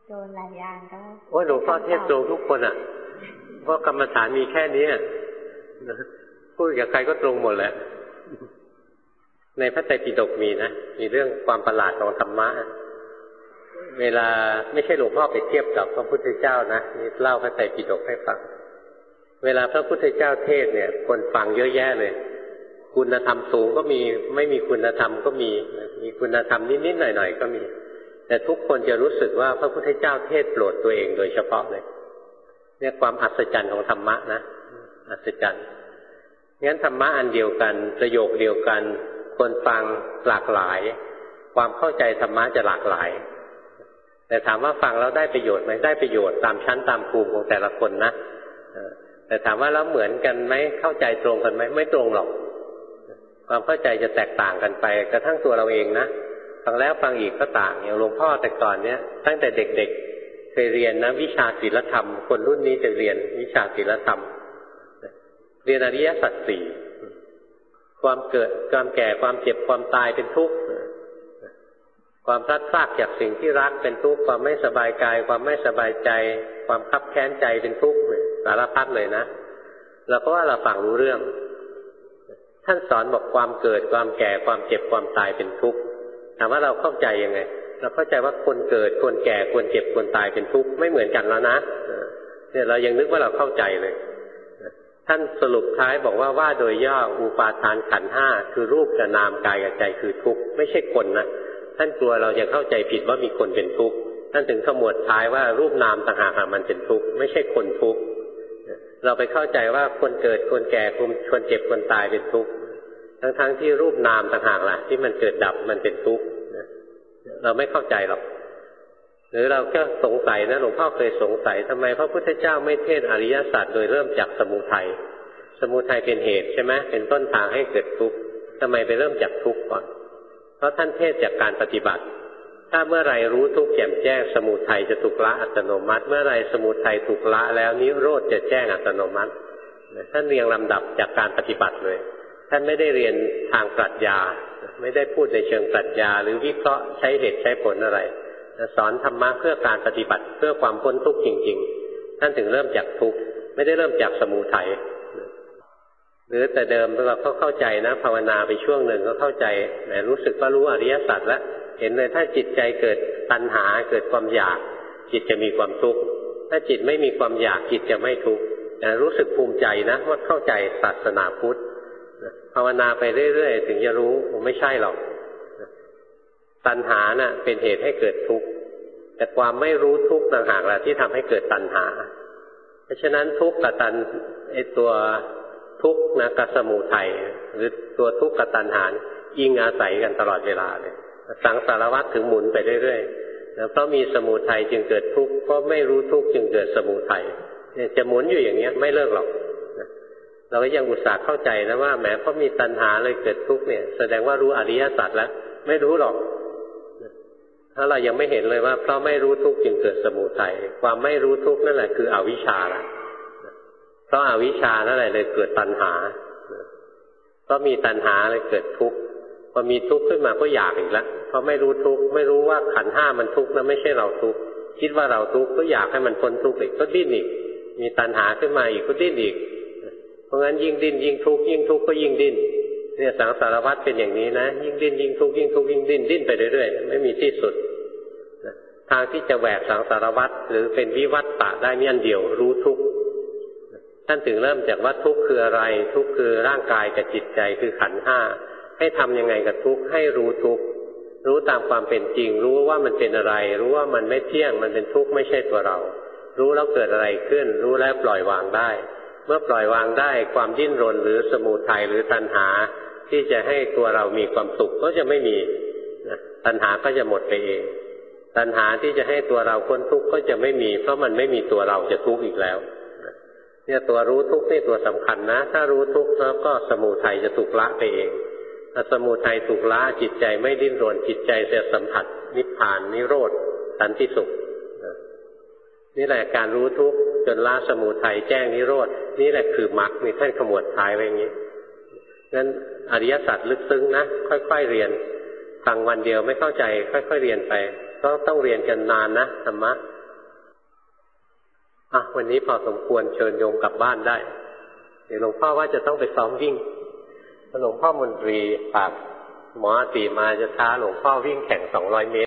D: โดนหลายอย่างก็
A: โอ้หลวงพ่อเทศตรงทุกคนอ่ะเพราะกรรมฐานมีแค่นี้พูดกับใครก็ตรงหมดแหละในพระไตรปิฎกมีนะมีเรื่องความประหลาดของธรรมะเวลาไม่ใช่หลวงพ่อไปเทียบกับพระพุทธเจ้านะนี่เล่าพระไตรปิฎกให้ฟังเวลาพระพุทธเจ้าเทศเนี่ยคนฟังเยอะแยะเลยคุณธรรมสูงก็มีไม่มีคุณธรรมก็มีคุณธรรมนิดๆหน่อยๆก็มีแต่ทุกคนจะรู้สึกว่าพระพุทธเจ้าเทศโปรดตัวเองโดยเฉพาะเลยเนี่ยความอัศจรรย์ของธรรมะนะอัศจรรย์งั้นธรรมะอันเดียวกันประโยคเดียวกันคนฟังหลากหลายความเข้าใจธรรมะจะหลากหลายแต่ถามว่าฟังแล้วได้ประโยชน์ไหมได้ประโยชน์ตามชั้นตามภูมิของแต่ละคนนะแต่ถามว่าแล้วเหมือนกันไหมเข้าใจตรงกันไหมไม่ตรงหรอกความเข้าใจจะแตกต่างกันไปกระทั่งตัวเราเองนะฟังแล้วฟังอีกก็ต่างอย่างหลวงพ่อแต่ก่อนเนี้ยตั้งแต่เด็กๆเคยเรียนนะวิชาศีลธรรมคนรุ่นนี้จะเรียนวิชาศีลธรรมเรียนอริยสัจสี่ความเกิดความแก่ความเจ็บความตายเป็นทุกข์ความพลัดพรากจากสิ่งที่รักเป็นทุกข์ความไม่สบายกายความไม่สบายใจความคับแค้นใจเป็นทุกข์สารพัดเลยนะเราก็ว่าเราฟังรู้เรื่องท่านสอนบอกความเกิดความแก่ความเจ็บความตายเป็นทุกข์ถามว่าเราเข้าใจยังไงเราเข้าใจว่าคนเกิดคนแก่คนเจ็บคนตายเป็นทุกข์ไม่เหมือนกันแล้วนะเนี่ยเรายังนึกว่าเราเข้าใจเลยท่านสรุปท้ายบอกว่าโดยย่ออุปาทานขันธ์ห้าคือรูปกับนามกายกับใจคือทุกข์ไม่ใช่คนนะท่านกลัวเราจะเข้าใจผิดว่ามีคนเป็นทุกข์ท่านถึงขมวดท้ายว่ารูปนามต่างหากมันเป็นทุกข์ไม่ใช่คนทุกข์เราไปเข้าใจว่าคนเกิดคนแก่คนเจ็บคนตายเป็นทุกข์ทั้งที่รูปนามต่างหากล่ะที่มันเกิดดับมันเป็นทุกข์เราไม่เข้าใจหรอกหรือเราก็สงสัยนะหลวงพ่อเคยสงสัยทำไมพระพุทธเจ้าไม่เทศอริยสัจโดยเริ่มจากสมุทัยเป็นเหตุใช่ไหมเป็นต้นทางให้เกิดทุกข์ทำไมไปเริ่มจากทุกข์ก่อนเพราะท่านเทศจากการปฏิบัติถ้าเมื่อไรรู้ทุกข์แจ่มแจ้งสมุทัยจะถูกละอัตโนมัติเมื่อไรสมุทัยถูกละแล้วนิโรธจะแจ้งอัตโนมัติท่านเรียงลำดับจากการปฏิบัติเลยท่านไม่ได้เรียนทางปรัชญาไม่ได้พูดในเชิงปรัชญาหรือวิเคราะห์ใช้เหตุใช้ผลอะไรสอนธรรมะเพื่อการปฏิบัติเพื่อความพ้นทุกข์จริงๆท่านถึงเริ่มจากทุกข์ไม่ได้เริ่มจากสมุทัยหรือแต่เดิมเราก็เข้าใจนะภาวนาไปช่วงหนึ่งก็เข้าใจแหมรู้สึกว่ารู้อริยสัจแล้วเห็นเลยถ้าจิตใจเกิดตัณหาเกิดความอยากจิตจะมีความทุกข์ถ้าจิตไม่มีความอยากจิตจะไม่ทุกข์รู้สึกภูมิใจนะว่าเข้าใจศาสนาพุทธภาวนาไปเรื่อยๆถึงจะรู้ไม่ใช่หรอกตัณหาน่ะเป็นเหตุให้เกิดทุกข์แต่ความไม่รู้ทุกข์ต่างหากแหละที่ทำให้เกิดตัณหาเพราะฉะนั้นทุกข์กับตัวทุกข์นะกับสมุทัยหรือตัวทุกข์กับตัณหาอิงอาศัยกันตลอดเวลาเลยสังสารวัฏถึงหมุนไปเรื่อยๆเพราะมีสมุทัยจึงเกิดทุกข์เพราะไม่รู้ทุกข์จึงเกิดสมุทัยเนี่ยจะหมุนอยู่อย่างเงี้ยไม่เลิกหรอกเราก็ยังอุตส่าห์เข้าใจนะว่าแม้เพราะมีตัณหาเลยเกิดทุกข์เนี่ยแสดงว่ารู้อริยสัจแล้วไม่รู้หรอกถ้าเรายังไม่เห็นเลยว่าเพราะไม่รู้ทุกข์จึงเกิดสมุทัยความไม่รู้ทุกข์นั่นแหละคืออวิชชาละเพราะอวิชชานั่นแหละเลยเกิดตัณหาเพราะมีตัณหาเลยเกิดทุกข์พอมีทุกข์ขึ้นมาก็อยากอีกแล้วเพราะไม่รู้ทุกข์ไม่รู้ว่าขันธ์ห้ามันทุกข์นะไม่ใช่เราทุกข์คิดว่าเราทุกข์ก็อยากให้มันพ้นทุกข์อีกก็ดิ้นอีกมีตัณหาขึ้นมาอีกก็ดิ้นอีกเพราะงั้นยิ่งดิ้นยิ่งทุกข์ยิ่งทุกข์ก็ยิ่งดิ้นเนี่ยสังสารวัฏเป็นอย่างนี้นะยิ่งดิ้นยิ่งทุกข์ยิ่งทุกข์ยิ่งดิ้นไปเรื่อยๆไม่มีที่สุดทางที่จะแหวกสังสารวัฏหรือเป็นวิวัฏฏะได้มีอันเดียวรู้ทุกข์ท่านถึงเริ่มจากว่าทุกข์คืออะไรทุกข์คือร่างกายกับจิตใจคือขันธ์ห้าให้ทำยังไงกับทุกข์ให้รู้ทุกข์รู้ตามความเป็นจริงรู้ว่ามันเป็นอะไรรู้ว่ามันไม่เที่ยงมันเป็นทุกข์ไม่ใช่ตัวเรารู้แล้วเกิดอะไรขึ้นรู้แล้วปล่อยวางได้เมื่อปล่อยวางได้ความดิ้นรนหรือสมุทัยหรือตัณหาที่จะให้ตัวเรามีความสุขก็จะไม่มีตัณหาก็จะหมดไปเองตัณหาที่จะให้ตัวเราพ้นทุกข์ก็จะไม่มีเพราะมันไม่มีตัวเราจะทุกข์อีกแล้วเนี่ยตัวรู้ทุกข์นี่ตัวสำคัญนะถ้ารู้ทุกข์แล้วก็สมุทัยจะถูกละไปเองถ้าสมุทัยถูกละจิตใจไม่ดิ้นรนจิตใจจะสัมผัสนิพพานนิโรธสันติสุขนี่แหละการรู้ทุกข์จนละสมุทัยแจ้งนิโรธนี่แหละคือมรรคมีท่านขมวดท้ายไว้อย่างนี้งั้นอริยสัจลึกซึ้งนะค่อยๆเรียนฟังวันเดียวไม่เข้าใจค่อยๆเรียนไปต้องเรียนกันนานนะธรรมะวันนี้พอสมควรเชิญโยมกลับบ้านได้เดี๋ยวหลวงพ่อว่าจะต้องไปซ้อมวิ่งหลวงพ่อมนตรีฝากหมอตีมาจะท้าหลวงพ่อวิ่งแข่ง200 เมตร